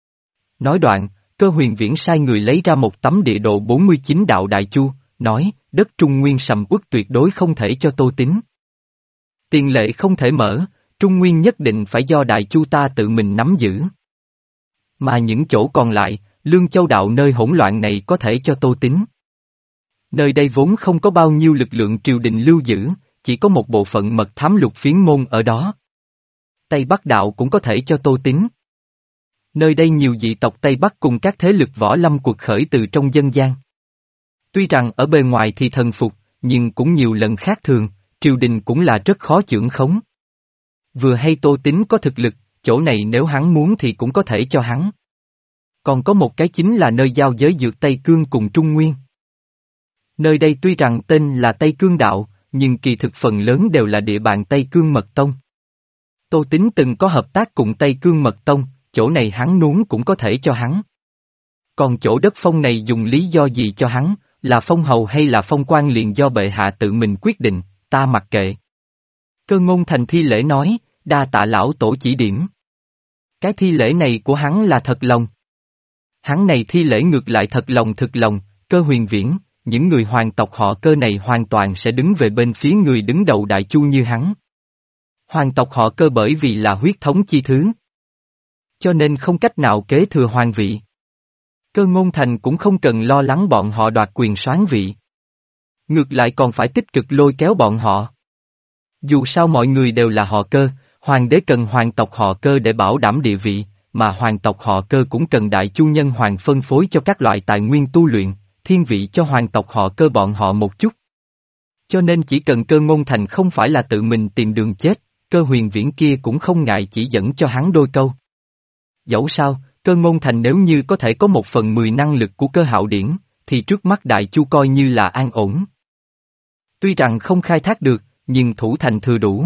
Nói đoạn, Cơ Huyền Viễn sai người lấy ra một tấm địa đồ bốn mươi chín đạo Đại Chu, nói, đất Trung Nguyên sầm uất tuyệt đối không thể cho Tô Tín. Tiền lệ không thể mở, Trung Nguyên nhất định phải do Đại Chu ta tự mình nắm giữ. Mà những chỗ còn lại, Lương Châu đạo nơi hỗn loạn này có thể cho Tô Tín. Nơi đây vốn không có bao nhiêu lực lượng triều đình lưu giữ, chỉ có một bộ phận mật thám lục phiến môn ở đó. Tây Bắc đạo cũng có thể cho Tô Tín. Nơi đây nhiều dị tộc Tây Bắc cùng các thế lực võ lâm cuộc khởi từ trong dân gian. Tuy rằng ở bề ngoài thì thần phục, nhưng cũng nhiều lần khác thường, triều đình cũng là rất khó chưởng khống. Vừa hay Tô Tín có thực lực, chỗ này nếu hắn muốn thì cũng có thể cho hắn. Còn có một cái chính là nơi giao giới dược Tây Cương cùng Trung Nguyên. Nơi đây tuy rằng tên là Tây Cương Đạo, nhưng kỳ thực phần lớn đều là địa bàn Tây Cương Mật Tông. Tô Tín từng có hợp tác cùng Tây Cương Mật Tông, chỗ này hắn muốn cũng có thể cho hắn. Còn chỗ đất phong này dùng lý do gì cho hắn, là phong hầu hay là phong quan liền do bệ hạ tự mình quyết định, ta mặc kệ. Cơ Ngôn Thành thi lễ nói, đa tạ lão tổ chỉ điểm. Cái thi lễ này của hắn là thật lòng. Hắn này thi lễ ngược lại thật lòng thực lòng, Cơ Huyền Viễn, những người hoàng tộc họ Cơ này hoàn toàn sẽ đứng về bên phía người đứng đầu Đại Chu như hắn. Hoàng tộc họ Cơ bởi vì là huyết thống chi thứ, cho nên không cách nào kế thừa hoàng vị. Cơ Ngôn Thành cũng không cần lo lắng bọn họ đoạt quyền soán vị. Ngược lại còn phải tích cực lôi kéo bọn họ. Dù sao mọi người đều là họ Cơ, hoàng đế cần hoàng tộc họ Cơ để bảo đảm địa vị, mà hoàng tộc họ Cơ cũng cần Đại Chu nhân hoàng phân phối cho các loại tài nguyên tu luyện, thiên vị cho hoàng tộc họ Cơ bọn họ một chút. Cho nên chỉ cần Cơ Ngôn Thành không phải là tự mình tìm đường chết, Cơ Huyền Viễn kia cũng không ngại chỉ dẫn cho hắn đôi câu. Dẫu sao, Cơ Ngôn Thành nếu như có thể có một phần mười năng lực của Cơ Hạo Điển, thì trước mắt Đại Chu coi như là an ổn. Tuy rằng không khai thác được, nhưng thủ thành thừa đủ.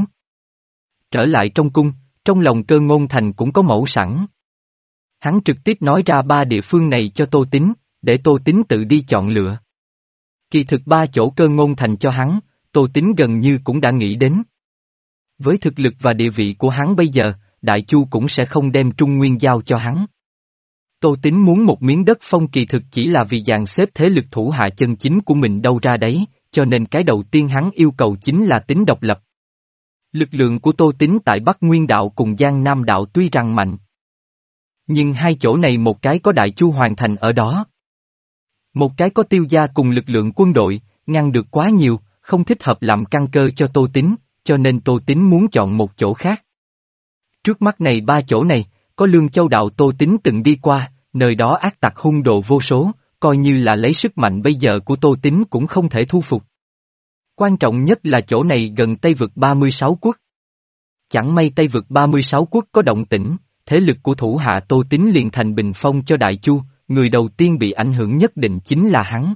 Trở lại trong cung, trong lòng Cơ Ngôn Thành cũng có mẫu sẵn. Hắn trực tiếp nói ra ba địa phương này cho Tô Tín, để Tô Tín tự đi chọn lựa. Kỳ thực ba chỗ Cơ Ngôn Thành cho hắn, Tô Tín gần như cũng đã nghĩ đến. Với thực lực và địa vị của hắn bây giờ, Đại Chu cũng sẽ không đem Trung Nguyên giao cho hắn. Tô Tín muốn một miếng đất phong kỳ thực chỉ là vì dàn xếp thế lực thủ hạ chân chính của mình đâu ra đấy, cho nên cái đầu tiên hắn yêu cầu chính là tính độc lập. Lực lượng của Tô Tín tại Bắc Nguyên Đạo cùng Giang Nam Đạo tuy rằng mạnh, nhưng hai chỗ này một cái có Đại Chu hoàn thành ở đó. Một cái có Tiêu gia cùng lực lượng quân đội, ngăn được quá nhiều, không thích hợp làm căn cơ cho Tô Tín, cho nên Tô Tín muốn chọn một chỗ khác. Trước mắt này ba chỗ này, có Lương Châu Đạo Tô Tín từng đi qua, nơi đó ác tặc hung đồ vô số, coi như là lấy sức mạnh bây giờ của Tô Tín cũng không thể thu phục. Quan trọng nhất là chỗ này gần Tây vực ba mươi sáu quốc. Chẳng may Tây vực ba mươi sáu quốc có động tĩnh, thế lực của thủ hạ Tô Tín liền thành bình phong cho Đại Chu, người đầu tiên bị ảnh hưởng nhất định chính là hắn.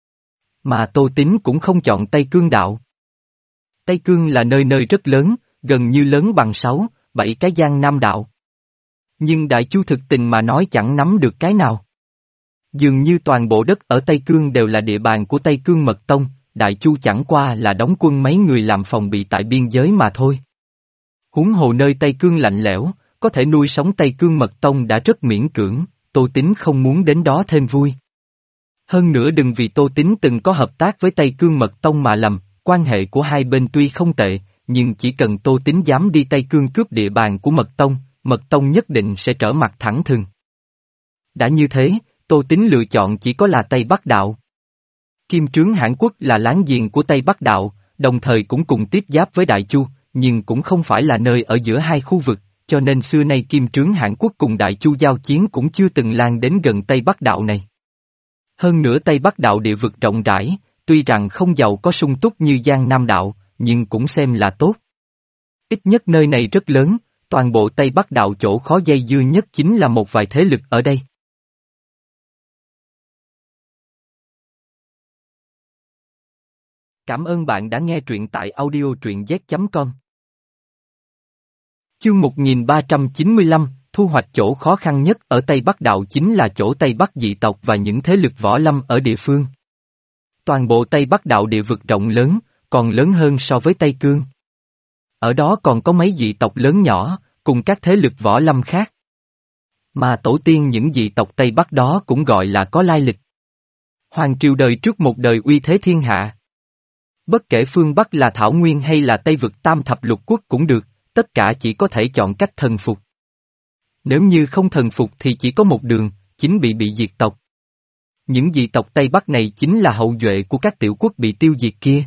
Mà Tô Tín cũng không chọn Tây Cương Đạo. Tây Cương là nơi nơi rất lớn, gần như lớn bằng sáu, bảy cái Giang Nam Đạo. Nhưng Đại Chu thực tình mà nói chẳng nắm được cái nào. Dường như toàn bộ đất ở Tây Cương đều là địa bàn của Tây Cương Mật Tông, Đại Chu chẳng qua là đóng quân mấy người làm phòng bị tại biên giới mà thôi. Huống hồ nơi Tây Cương lạnh lẽo, có thể nuôi sống Tây Cương Mật Tông đã rất miễn cưỡng, Tô Tín không muốn đến đó thêm vui. Hơn nữa đừng vì Tô Tín từng có hợp tác với Tây Cương Mật Tông mà lầm, quan hệ của hai bên tuy không tệ, nhưng chỉ cần Tô Tín dám đi Tây Cương cướp địa bàn của Mật Tông, Mật Tông nhất định sẽ trở mặt thẳng thừng. Đã như thế, Tô Tín lựa chọn chỉ có là Tây Bắc Đạo. Kim Trướng Hãn Quốc là láng giềng của Tây Bắc Đạo, đồng thời cũng cùng tiếp giáp với Đại Chu, nhưng cũng không phải là nơi ở giữa hai khu vực, cho nên xưa nay Kim Trướng Hãn Quốc cùng Đại Chu giao chiến cũng chưa từng lan đến gần Tây Bắc Đạo này. Hơn nữa Tây Bắc Đạo địa vực rộng rãi, tuy rằng không giàu có sung túc như Giang Nam Đạo, nhưng cũng xem là tốt. Ít nhất nơi này rất lớn, toàn bộ Tây Bắc Đạo chỗ khó dây dưa nhất chính là một vài thế lực ở đây. Cảm ơn bạn đã nghe truyện tại audio truyện z chấm com. Chương một nghìn ba trăm chín mươi lăm, thu hoạch. Chỗ khó khăn nhất ở Tây Bắc Đạo chính là chỗ Tây Bắc dị tộc và những thế lực võ lâm ở địa phương. Toàn bộ Tây Bắc Đạo địa vực rộng lớn, còn lớn hơn so với Tây Cương. Ở đó còn có mấy dị tộc lớn nhỏ, cùng các thế lực võ lâm khác. Mà tổ tiên những dị tộc Tây Bắc đó cũng gọi là có lai lịch. Hoàng triều đời trước một đời uy thế thiên hạ. Bất kể phương Bắc là Thảo Nguyên hay là Tây vực Tam Thập Lục Quốc cũng được, tất cả chỉ có thể chọn cách thần phục. Nếu như không thần phục thì chỉ có một đường, chính bị bị diệt tộc. Những dị tộc Tây Bắc này chính là hậu duệ của các tiểu quốc bị tiêu diệt kia.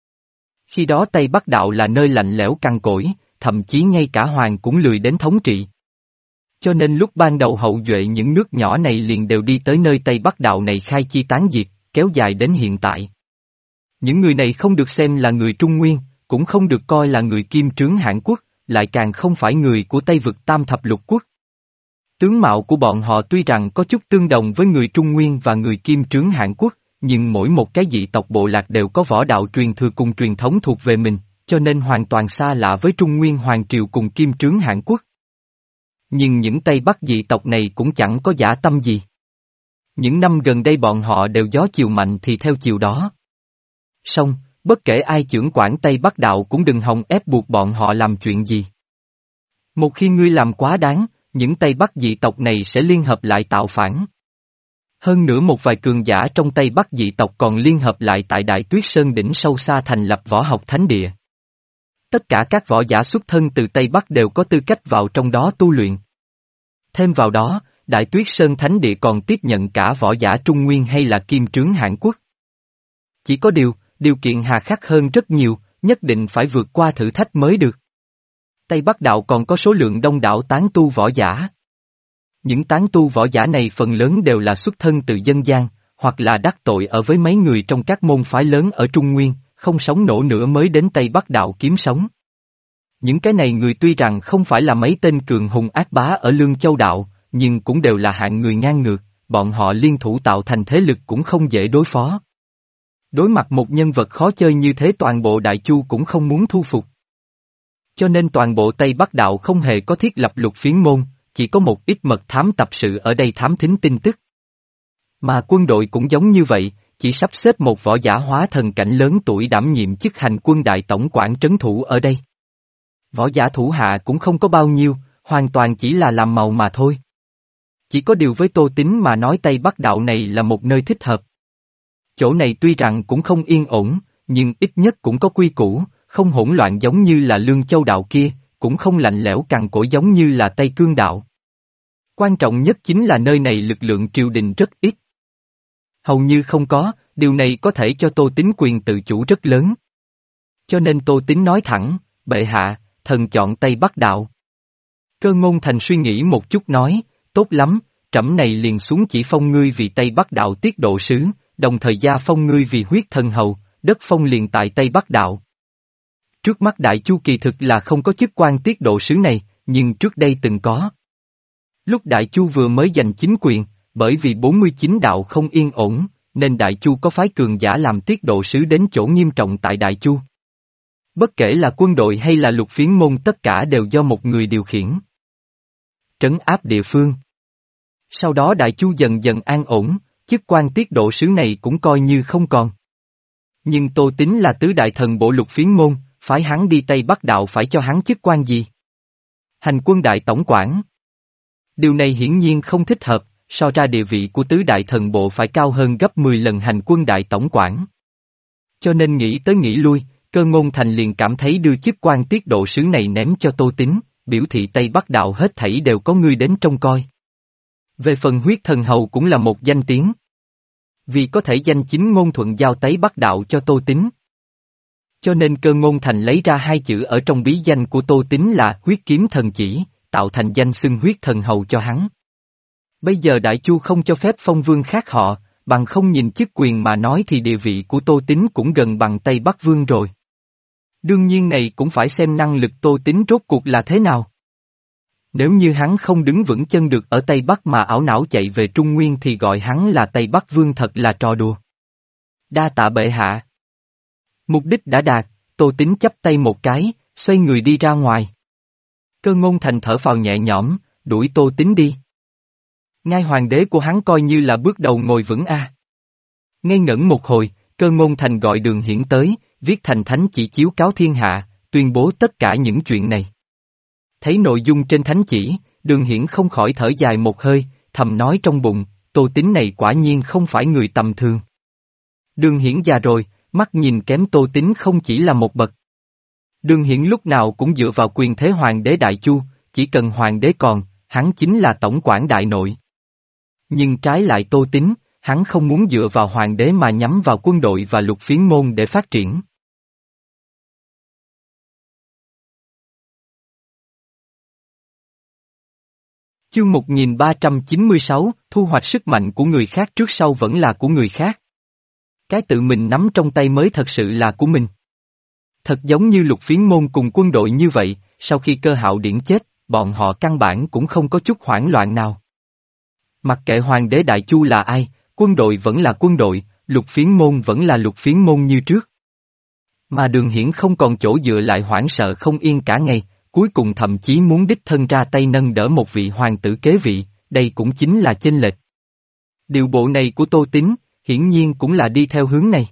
Khi đó Tây Bắc Đạo là nơi lạnh lẽo cằn cỗi, thậm chí ngay cả hoàng cũng lười đến thống trị. Cho nên lúc ban đầu hậu duệ những nước nhỏ này liền đều đi tới nơi Tây Bắc Đạo này khai chi tán diệt, kéo dài đến hiện tại. Những người này không được xem là người Trung Nguyên, cũng không được coi là người Kim Trướng Hãn Quốc, lại càng không phải người của Tây vực Tam Thập Lục Quốc. Tướng mạo của bọn họ tuy rằng có chút tương đồng với người Trung Nguyên và người Kim Trướng Hãn Quốc, nhưng mỗi một cái dị tộc bộ lạc đều có võ đạo truyền thừa cùng truyền thống thuộc về mình, cho nên hoàn toàn xa lạ với Trung Nguyên Hoàng Triều cùng Kim Trướng Hãn Quốc. Nhưng những Tây Bắc dị tộc này cũng chẳng có dã tâm gì. Những năm gần đây bọn họ đều gió chiều mạnh thì theo chiều đó. Song, bất kể ai chưởng quản Tây Bắc Đạo cũng đừng hòng ép buộc bọn họ làm chuyện gì. Một khi ngươi làm quá đáng, những Tây Bắc dị tộc này sẽ liên hợp lại tạo phản. Hơn nữa một vài cường giả trong Tây Bắc dị tộc còn liên hợp lại tại Đại Tuyết Sơn đỉnh sâu xa thành lập võ học thánh địa. Tất cả các võ giả xuất thân từ Tây Bắc đều có tư cách vào trong đó tu luyện. Thêm vào đó, Đại Tuyết Sơn Thánh Địa còn tiếp nhận cả võ giả Trung Nguyên hay là Kim Trướng Hãn Quốc. Chỉ có điều, điều kiện hà khắc hơn rất nhiều, nhất định phải vượt qua thử thách mới được. Tây Bắc Đạo còn có số lượng đông đảo tán tu võ giả. Những tán tu võ giả này phần lớn đều là xuất thân từ dân gian, hoặc là đắc tội ở với mấy người trong các môn phái lớn ở Trung Nguyên, không sống nổi nữa mới đến Tây Bắc Đạo kiếm sống. Những cái này người tuy rằng không phải là mấy tên cường hùng ác bá ở Lương Châu Đạo, nhưng cũng đều là hạng người ngang ngược, bọn họ liên thủ tạo thành thế lực cũng không dễ đối phó. Đối mặt một nhân vật khó chơi như thế toàn bộ Đại Chu cũng không muốn thu phục. Cho nên toàn bộ Tây Bắc Đạo không hề có thiết lập lục phiến môn, chỉ có một ít mật thám tập sự ở đây thám thính tin tức. Mà quân đội cũng giống như vậy, chỉ sắp xếp một võ giả hóa thần cảnh lớn tuổi đảm nhiệm chức hành quân đại tổng quản trấn thủ ở đây. Võ giả thủ hạ cũng không có bao nhiêu, hoàn toàn chỉ là làm màu mà thôi. Chỉ có điều với Tô Tín mà nói Tây Bắc Đạo này là một nơi thích hợp. Chỗ này tuy rằng cũng không yên ổn, nhưng ít nhất cũng có quy củ, không hỗn loạn giống như là Lương Châu Đạo kia, cũng không lạnh lẽo cằn cỗi giống như là Tây Cương Đạo. Quan trọng nhất chính là nơi này lực lượng triều đình rất ít. Hầu như không có, điều này có thể cho Tô Tín quyền tự chủ rất lớn. Cho nên Tô Tín nói thẳng, bệ hạ, thần chọn Tây Bắc Đạo. Cơ Ngôn Thành suy nghĩ một chút nói, tốt lắm, trẫm này liền xuống chỉ phong ngươi vì Tây Bắc Đạo tiết độ sứ, đồng thời gia phong ngươi vì huyết thần hầu, đất phong liền tại Tây Bắc Đạo. Trước mắt Đại Chu kỳ thực là không có chức quan tiết độ sứ này, nhưng trước đây từng có. Lúc Đại Chu vừa mới giành chính quyền, bởi vì bốn mươi chín đạo không yên ổn, nên Đại Chu có phái cường giả làm tiết độ sứ đến chỗ nghiêm trọng tại Đại Chu. Bất kể là quân đội hay là lục phiến môn tất cả đều do một người điều khiển. Trấn áp địa phương. Sau đó Đại Chu dần dần an ổn, chức quan tiết độ sứ này cũng coi như không còn. Nhưng Tô Tín là tứ đại thần bộ lục phiến môn, phái hắn đi Tây Bắc Đạo phải cho hắn chức quan gì? Hành quân đại tổng quản. Điều này hiển nhiên không thích hợp, so ra địa vị của tứ đại thần bộ phải cao hơn gấp mười lần hành quân đại tổng quản. Cho nên nghĩ tới nghĩ lui, Cơ Ngôn Thành liền cảm thấy đưa chức quan tiết độ sứ này ném cho Tô Tín, biểu thị Tây Bắc Đạo hết thảy đều có ngươi đến trông coi. Về phần huyết thần hầu cũng là một danh tiếng. Vì có thể danh chính ngôn thuận giao Tây Bắc Đạo cho Tô Tín. Cho nên Cơ Ngôn Thành lấy ra hai chữ ở trong bí danh của Tô Tín là huyết kiếm thần chỉ, tạo thành danh xưng huyết thần hầu cho hắn. Bây giờ Đại Chu không cho phép phong vương khác họ, bằng không nhìn chức quyền mà nói thì địa vị của Tô Tín cũng gần bằng Tây Bắc Vương rồi. Đương nhiên này cũng phải xem năng lực Tô Tín rốt cuộc là thế nào. Nếu như hắn không đứng vững chân được ở Tây Bắc mà ảo não chạy về Trung Nguyên thì gọi hắn là Tây Bắc Vương thật là trò đùa. Đa tạ bệ hạ. Mục đích đã đạt, Tô Tín chắp tay một cái, xoay người đi ra ngoài. Cơ Ngôn Thành thở phào nhẹ nhõm, đuổi Tô Tín đi. Ngai hoàng đế của hắn coi như là bước đầu ngồi vững a. Ngây ngẩn một hồi, Cơ Ngôn Thành gọi Đường Hiển tới, viết thành thánh chỉ chiếu cáo thiên hạ, tuyên bố tất cả những chuyện này. Thấy nội dung trên thánh chỉ, Đường Hiển không khỏi thở dài một hơi, thầm nói trong bụng, Tô Tín này quả nhiên không phải người tầm thường. Đường Hiển già rồi, mắt nhìn kém Tô Tín không chỉ là một bậc. Đường Hiển lúc nào cũng dựa vào quyền thế hoàng đế Đại Chu, chỉ cần hoàng đế còn, hắn chính là tổng quản đại nội. Nhưng trái lại Tô Tín, hắn không muốn dựa vào hoàng đế mà nhắm vào quân đội và lục phiến môn để phát triển. Chương một nghìn ba trăm chín mươi sáu, thu hoạch sức mạnh của người khác trước sau vẫn là của người khác. Cái tự mình nắm trong tay mới thật sự là của mình. Thật giống như lục phiến môn cùng quân đội như vậy, sau khi Cơ Hạo Điển chết, bọn họ căn bản cũng không có chút hoảng loạn nào. Mặc kệ hoàng đế Đại Chu là ai, quân đội vẫn là quân đội, lục phiến môn vẫn là lục phiến môn như trước. Mà Đường Hiển không còn chỗ dựa lại hoảng sợ không yên cả ngày, cuối cùng thậm chí muốn đích thân ra tay nâng đỡ một vị hoàng tử kế vị, đây cũng chính là chênh lệch. Điều bộ này của Tô Tín, hiển nhiên cũng là đi theo hướng này.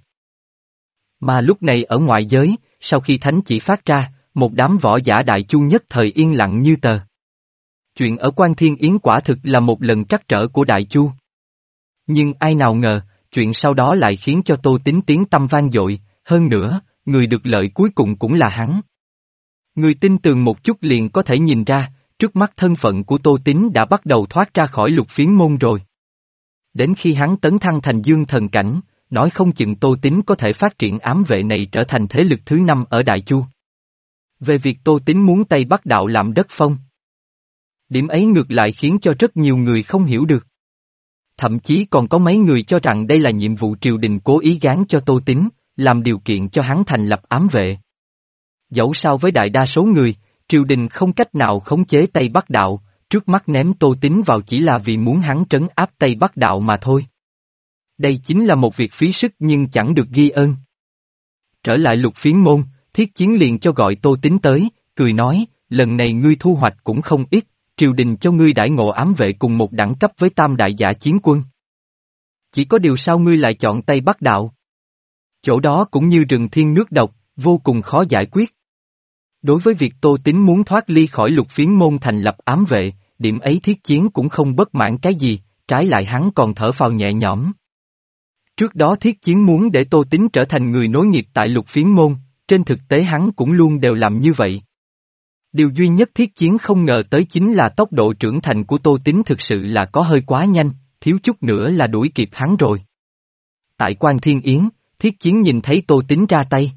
Mà lúc này ở ngoại giới, sau khi thánh chỉ phát ra, một đám võ giả Đại Chu nhất thời yên lặng như tờ. Chuyện ở Quan Thiên Yến quả thực là một lần trắc trở của Đại Chu. Nhưng ai nào ngờ, chuyện sau đó lại khiến cho Tô Tín tiếng tăm vang dội, hơn nữa, người được lợi cuối cùng cũng là hắn. Người tin tường một chút liền có thể nhìn ra, trước mắt thân phận của Tô Tín đã bắt đầu thoát ra khỏi lục phiến môn rồi. Đến khi hắn tấn thăng thành dương thần cảnh, nói không chừng Tô Tín có thể phát triển ám vệ này trở thành thế lực thứ năm ở Đại Chu. Về việc Tô Tín muốn Tây Bắc đạo làm đất phong. Điểm ấy ngược lại khiến cho rất nhiều người không hiểu được. Thậm chí còn có mấy người cho rằng đây là nhiệm vụ triều đình cố ý gán cho Tô Tín, làm điều kiện cho hắn thành lập ám vệ. Dẫu sao với đại đa số người, triều đình không cách nào khống chế Tây Bắc đạo, trước mắt ném Tô Tín vào chỉ là vì muốn hắn trấn áp Tây Bắc đạo mà thôi. Đây chính là một việc phí sức nhưng chẳng được ghi ơn. Trở lại lục phiến môn, Thiết Chiến liền cho gọi Tô Tín tới, cười nói, lần này ngươi thu hoạch cũng không ít, triều đình cho ngươi đãi ngộ ám vệ cùng một đẳng cấp với tam đại giả chiến quân. Chỉ có điều sao ngươi lại chọn Tây Bắc đạo? Chỗ đó cũng như rừng thiên nước độc, vô cùng khó giải quyết. Đối với việc Tô Tín muốn thoát ly khỏi lục phiến môn thành lập ám vệ, điểm ấy Thiết Chiến cũng không bất mãn cái gì, trái lại hắn còn thở phào nhẹ nhõm. Trước đó Thiết Chiến muốn để Tô Tín trở thành người nối nghiệp tại lục phiến môn, trên thực tế hắn cũng luôn đều làm như vậy. Điều duy nhất Thiết Chiến không ngờ tới chính là tốc độ trưởng thành của Tô Tín thực sự là có hơi quá nhanh, thiếu chút nữa là đuổi kịp hắn rồi. Tại Quan Thiên Yến, Thiết Chiến nhìn thấy Tô Tín ra tay.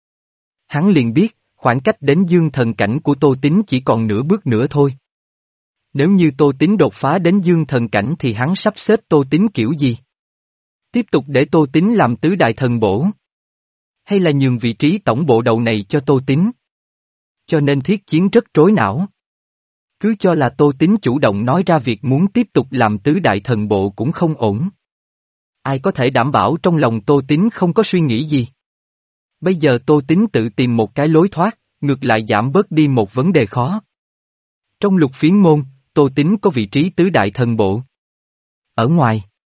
Hắn liền biết, khoảng cách đến dương thần cảnh của Tô Tín chỉ còn nửa bước nữa thôi. Nếu như Tô Tín đột phá đến dương thần cảnh thì hắn sắp xếp Tô Tín kiểu gì? Tiếp tục để Tô Tín làm tứ đại thần bổ? Hay là nhường vị trí tổng bộ đầu này cho Tô Tín? Cho nên Thiết Chiến rất rối não. Cứ cho là Tô Tín chủ động nói ra việc muốn tiếp tục làm tứ đại thần bộ cũng không ổn. Ai có thể đảm bảo trong lòng Tô Tín không có suy nghĩ gì? Bây giờ Tô Tín tự tìm một cái lối thoát, ngược lại giảm bớt đi một vấn đề khó. Trong lục phiến môn, Tô Tín có vị trí tứ đại thần bộ. Ở ngoài,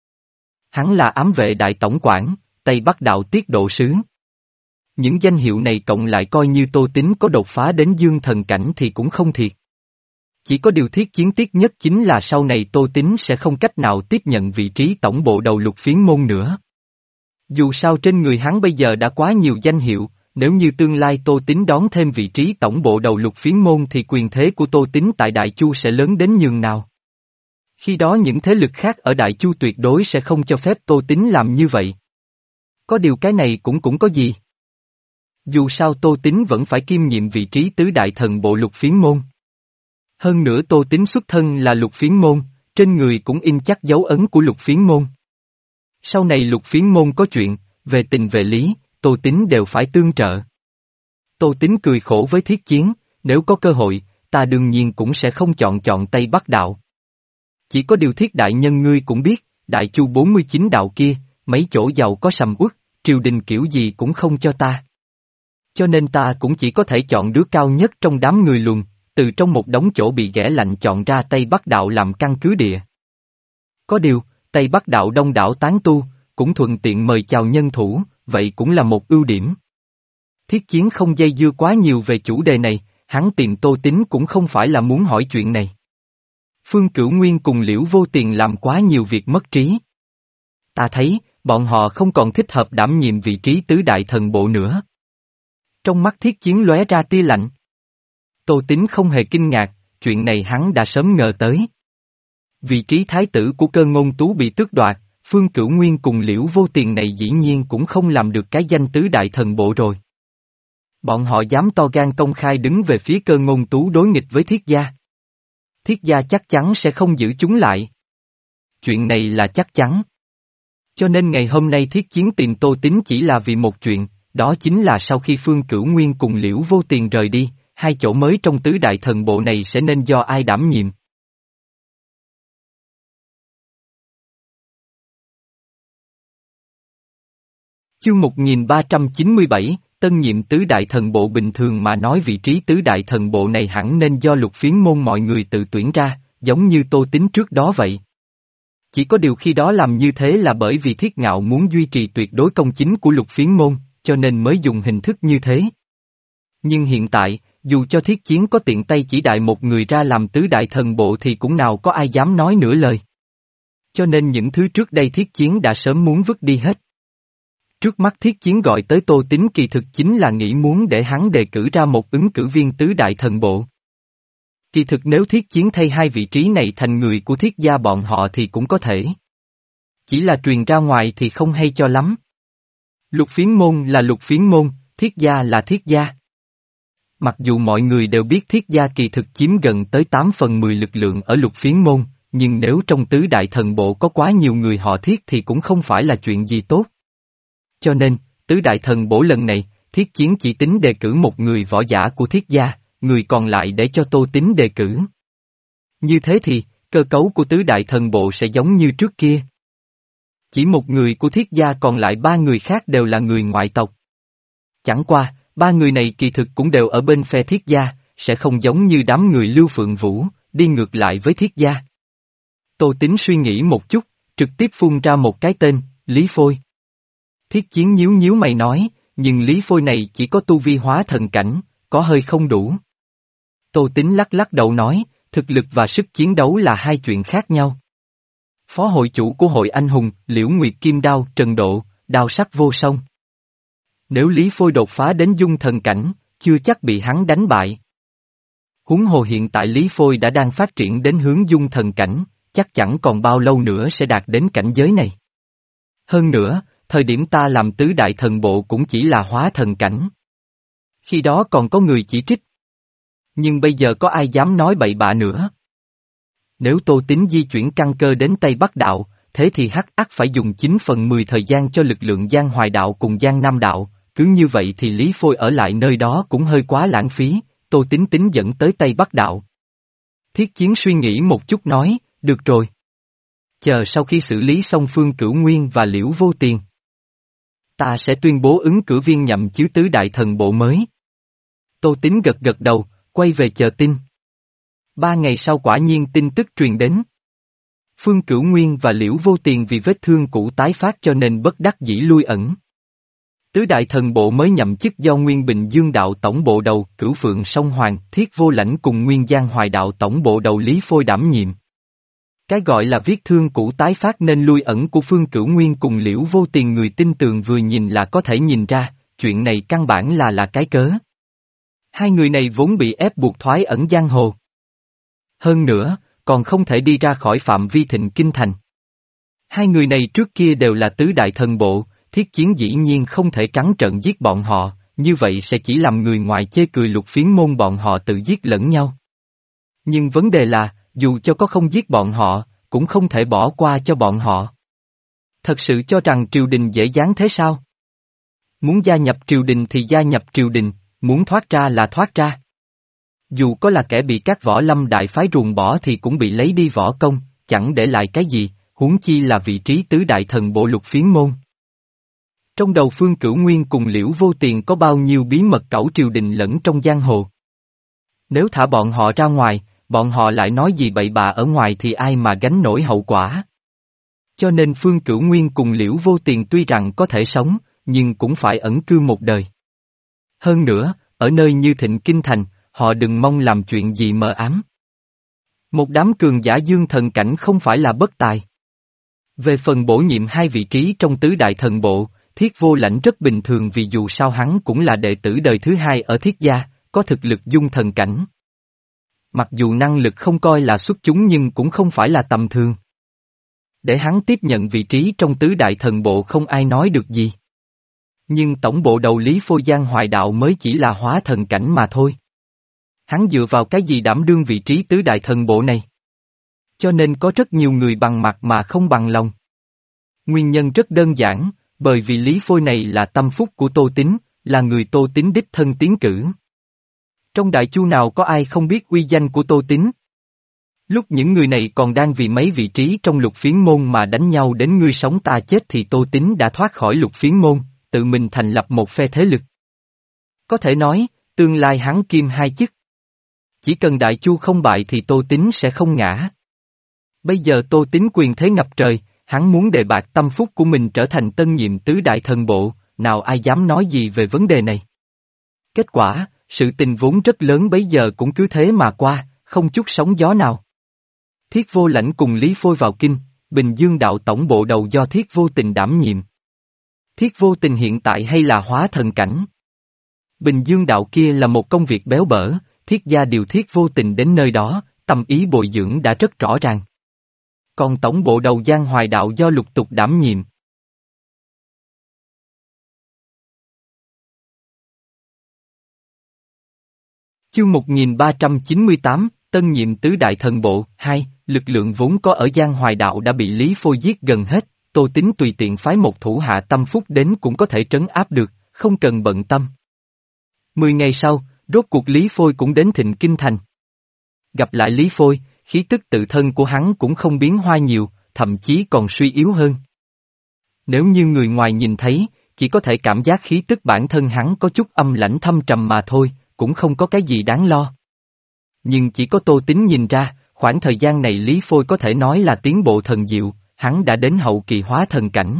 hắn là ám vệ đại tổng quản, Tây Bắc đạo tiết độ sứ. Những danh hiệu này cộng lại coi như Tô Tín có đột phá đến dương thần cảnh thì cũng không thiệt. Chỉ có điều Thiết Chiến tiếc nhất chính là sau này Tô Tín sẽ không cách nào tiếp nhận vị trí tổng bộ đầu lục phiến môn nữa. Dù sao trên người hắn bây giờ đã quá nhiều danh hiệu, nếu như tương lai Tô Tín đón thêm vị trí tổng bộ đầu lục phiến môn thì quyền thế của Tô Tín tại Đại Chu sẽ lớn đến nhường nào. Khi đó những thế lực khác ở Đại Chu tuyệt đối sẽ không cho phép Tô Tín làm như vậy. Có điều cái này cũng cũng có gì. Dù sao Tô Tín vẫn phải kiêm nhiệm vị trí tứ đại thần bộ lục phiến môn. Hơn nữa Tô Tín xuất thân là lục phiến môn, trên người cũng in chắc dấu ấn của lục phiến môn. Sau này lục phiến môn có chuyện, về tình về lý, Tô Tín đều phải tương trợ. Tô Tín cười khổ với Thiết Chiến, nếu có cơ hội, ta đương nhiên cũng sẽ không chọn chọn Tây Bắc đạo. Chỉ có điều Thiết đại nhân ngươi cũng biết, Đại Chu bốn mươi chín đạo kia, mấy chỗ giàu có sầm uất, triều đình kiểu gì cũng không cho ta. Cho nên ta cũng chỉ có thể chọn đứa cao nhất trong đám người luồn, từ trong một đống chỗ bị ghẻ lạnh chọn ra Tây Bắc Đạo làm căn cứ địa. Có điều, Tây Bắc Đạo đông đảo tán tu, cũng thuận tiện mời chào nhân thủ, vậy cũng là một ưu điểm. Thiết Chiến không dây dưa quá nhiều về chủ đề này, hắn tìm Tô Tín cũng không phải là muốn hỏi chuyện này. Phương Cửu Nguyên cùng Liễu Vô Tiền làm quá nhiều việc mất trí. Ta thấy, bọn họ không còn thích hợp đảm nhiệm vị trí tứ đại thần bộ nữa. Trong mắt Thiết Chiến lóe ra tia lạnh. Tô Tín không hề kinh ngạc, chuyện này hắn đã sớm ngờ tới. Vị trí thái tử của Cơ Ngôn Tú bị tước đoạt, Phương Cửu Nguyên cùng Liễu Vô Tiền này dĩ nhiên cũng không làm được cái danh tứ đại thần bộ rồi. Bọn họ dám to gan công khai đứng về phía Cơ Ngôn Tú đối nghịch với Thiết gia. Thiết gia chắc chắn sẽ không giữ chúng lại. Chuyện này là chắc chắn. Cho nên ngày hôm nay Thiết Chiến tìm Tô Tín chỉ là vì một chuyện, đó chính là sau khi Phương Cửu Nguyên cùng Liễu Vô Tiền rời đi, hai chỗ mới trong tứ đại thần bộ này sẽ nên do ai đảm nhiệm. Chương một nghìn ba trăm chín mươi bảy, tân nhiệm tứ đại thần bộ bình thường mà nói vị trí tứ đại thần bộ này hẳn nên do Lục Phiến môn mọi người tự tuyển ra, giống như Tô Tín trước đó vậy. Chỉ có điều khi đó làm như thế là bởi vì Thiết Ngạo muốn duy trì tuyệt đối công chính của Lục Phiến môn, cho nên mới dùng hình thức như thế. Nhưng hiện tại, dù cho Thiết Chiến có tiện tay chỉ đại một người ra làm tứ đại thần bộ thì cũng nào có ai dám nói nửa lời. Cho nên những thứ trước đây Thiết Chiến đã sớm muốn vứt đi hết. Trước mắt Thiết Chiến gọi tới Tô Tín kỳ thực chính là nghĩ muốn để hắn đề cử ra một ứng cử viên tứ đại thần bộ. Kỳ thực nếu Thiết Chiến thay hai vị trí này thành người của Thiết gia bọn họ thì cũng có thể. Chỉ là truyền ra ngoài thì không hay cho lắm. Lục Phiến môn là Lục Phiến môn, Thiết gia là Thiết gia. Mặc dù mọi người đều biết Thiết gia kỳ thực chiếm gần tới tám phần mười lực lượng ở Lục Phiến môn, nhưng nếu trong tứ đại thần bộ có quá nhiều người họ Thiết thì cũng không phải là chuyện gì tốt. Cho nên, tứ đại thần bổ lần này, Thiết Chiến chỉ tính đề cử một người võ giả của Thiết gia, người còn lại để cho Tô Tín đề cử. Như thế thì, cơ cấu của tứ đại thần bộ sẽ giống như trước kia. Chỉ một người của Thiết gia còn lại ba người khác đều là người ngoại tộc. Chẳng qua, ba người này kỳ thực cũng đều ở bên phe Thiết gia, sẽ không giống như đám người Lưu Phượng Vũ, đi ngược lại với Thiết gia. Tô Tín suy nghĩ một chút, trực tiếp phun ra một cái tên, Lý Phôi. Thiết Chiến nhíu nhíu mày nói, nhưng Lý Phôi này chỉ có tu vi hóa thần cảnh, có hơi không đủ. Tô Tín lắc lắc đầu nói, thực lực và sức chiến đấu là hai chuyện khác nhau. Phó hội chủ của hội anh hùng, Liễu Nguyệt Kim Đao, Trần Độ, đao sắc vô song. Nếu Lý Phôi đột phá đến dung thần cảnh, chưa chắc bị hắn đánh bại. Huống hồ hiện tại Lý Phôi đã đang phát triển đến hướng dung thần cảnh, chắc chẳng còn bao lâu nữa sẽ đạt đến cảnh giới này. Hơn nữa, thời điểm ta làm tứ đại thần bộ cũng chỉ là hóa thần cảnh. Khi đó còn có người chỉ trích. Nhưng bây giờ có ai dám nói bậy bạ nữa. Nếu Tô Tín di chuyển căn cơ đến Tây Bắc Đạo, thế thì hắc ắt phải dùng chín phần mười thời gian cho lực lượng Giang Hoài Đạo cùng Giang Nam Đạo, cứ như vậy thì Lý Phôi ở lại nơi đó cũng hơi quá lãng phí, Tô Tín tính dẫn tới Tây Bắc Đạo. Thiết Chiến suy nghĩ một chút nói, được rồi. Chờ sau khi xử lý xong Phương Cửu Nguyên và Liễu Vô Tiền, ta sẽ tuyên bố ứng cử viên nhậm chức tứ đại thần bộ mới. Tô Tín gật gật đầu, quay về chờ tin. Ba ngày sau quả nhiên tin tức truyền đến. Phương Cửu Nguyên và Liễu Vô Tiền vì vết thương cũ tái phát cho nên bất đắc dĩ lui ẩn. Tứ đại thần bộ mới nhậm chức do Nguyên Bình Dương Đạo tổng bộ đầu Cửu Phượng Sông Hoàng, Thiết Vô Lãnh cùng Nguyên Giang Hoài Đạo tổng bộ đầu Lý Phôi đảm nhiệm. Cái gọi là vết thương cũ tái phát nên lui ẩn của Phương Cửu Nguyên cùng Liễu Vô Tiền người tin tường vừa nhìn là có thể nhìn ra, chuyện này căn bản là là cái cớ. Hai người này vốn bị ép buộc thoái ẩn giang hồ. Hơn nữa, còn không thể đi ra khỏi phạm vi Thịnh Kinh Thành. Hai người này trước kia đều là tứ đại thần bộ, Thiết Chiến dĩ nhiên không thể trắng trợn giết bọn họ, như vậy sẽ chỉ làm người ngoài chê cười Lục Phiến môn bọn họ tự giết lẫn nhau. Nhưng vấn đề là, dù cho có không giết bọn họ, cũng không thể bỏ qua cho bọn họ. Thật sự cho rằng triều đình dễ dàng thế sao? Muốn gia nhập triều đình thì gia nhập triều đình, muốn thoát ra là thoát ra. Dù có là kẻ bị các võ lâm đại phái ruồng bỏ thì cũng bị lấy đi võ công, chẳng để lại cái gì, huống chi là vị trí tứ đại thần bộ Lục Phiến môn. Trong đầu Phương Cửu Nguyên cùng Liễu Vô Tiền có bao nhiêu bí mật cẩu triều đình lẫn trong giang hồ. Nếu thả bọn họ ra ngoài, bọn họ lại nói gì bậy bạ ở ngoài thì ai mà gánh nổi hậu quả. Cho nên Phương Cửu Nguyên cùng Liễu Vô Tiền tuy rằng có thể sống, nhưng cũng phải ẩn cư một đời. Hơn nữa, ở nơi như Thịnh Kinh Thành, họ đừng mong làm chuyện gì mờ ám. Một đám cường giả dương thần cảnh không phải là bất tài. Về phần bổ nhiệm hai vị trí trong tứ đại thần bộ, Thiết Vô Lãnh rất bình thường vì dù sao hắn cũng là đệ tử đời thứ hai ở Thiết gia, có thực lực dung thần cảnh. Mặc dù năng lực không coi là xuất chúng nhưng cũng không phải là tầm thường. Để hắn tiếp nhận vị trí trong tứ đại thần bộ không ai nói được gì. Nhưng tổng bộ đầu Lý Phôi Giang Hoài Đạo mới chỉ là hóa thần cảnh mà thôi. Hắn dựa vào cái gì đảm đương vị trí tứ đại thần bộ này? Cho nên có rất nhiều người bằng mặt mà không bằng lòng. Nguyên nhân rất đơn giản, bởi vì Lý Phôi này là tâm phúc của Tô Tín, là người Tô Tín đích thân tiến cử. Trong đại chu nào có ai không biết uy danh của Tô Tín? Lúc những người này còn đang vì mấy vị trí trong Lục Phiến môn mà đánh nhau đến ngươi sống ta chết thì Tô Tín đã thoát khỏi Lục Phiến môn, tự mình thành lập một phe thế lực. Có thể nói, tương lai hắn kim hai chức. Chỉ cần đại chu không bại thì Tô Tín sẽ không ngã. Bây giờ Tô Tín quyền thế ngập trời, hắn muốn đề bạt tâm phúc của mình trở thành tân nhiệm tứ đại thần bộ, nào ai dám nói gì về vấn đề này. Kết quả, sự tình vốn rất lớn bấy giờ cũng cứ thế mà qua, không chút sóng gió nào. Thiết Vô Lãnh cùng Lý Phôi vào kinh, Bình Dương đạo tổng bộ đầu do Thiết Vô Tình đảm nhiệm. Thiết Vô Tình hiện tại hay là hóa thần cảnh. Bình Dương đạo kia là một công việc béo bở, Thiết gia điều Thiết Vô Tình đến nơi đó, tâm ý bồi dưỡng đã rất rõ ràng. Còn tổng bộ đầu Giang Hoài đạo do Lục Tục đảm nhiệm. Chương một nghìn ba trăm chín mươi tám, tân nhiệm tứ đại thần bộ, hai, lực lượng vốn có ở Giang Hoài đạo đã bị Lý Phôi giết gần hết, Tô Tín tùy tiện phái một thủ hạ tâm phúc đến cũng có thể trấn áp được, không cần bận tâm. Mười ngày sau, rốt cuộc Lý Phôi cũng đến Thịnh Kinh Thành. Gặp lại Lý Phôi, khí tức tự thân của hắn cũng không biến hóa nhiều, thậm chí còn suy yếu hơn. Nếu như người ngoài nhìn thấy, chỉ có thể cảm giác khí tức bản thân hắn có chút âm lãnh thâm trầm mà thôi, cũng không có cái gì đáng lo. Nhưng chỉ có Tô Tín nhìn ra, khoảng thời gian này Lý Phôi có thể nói là tiến bộ thần diệu, hắn đã đến hậu kỳ hóa thần cảnh.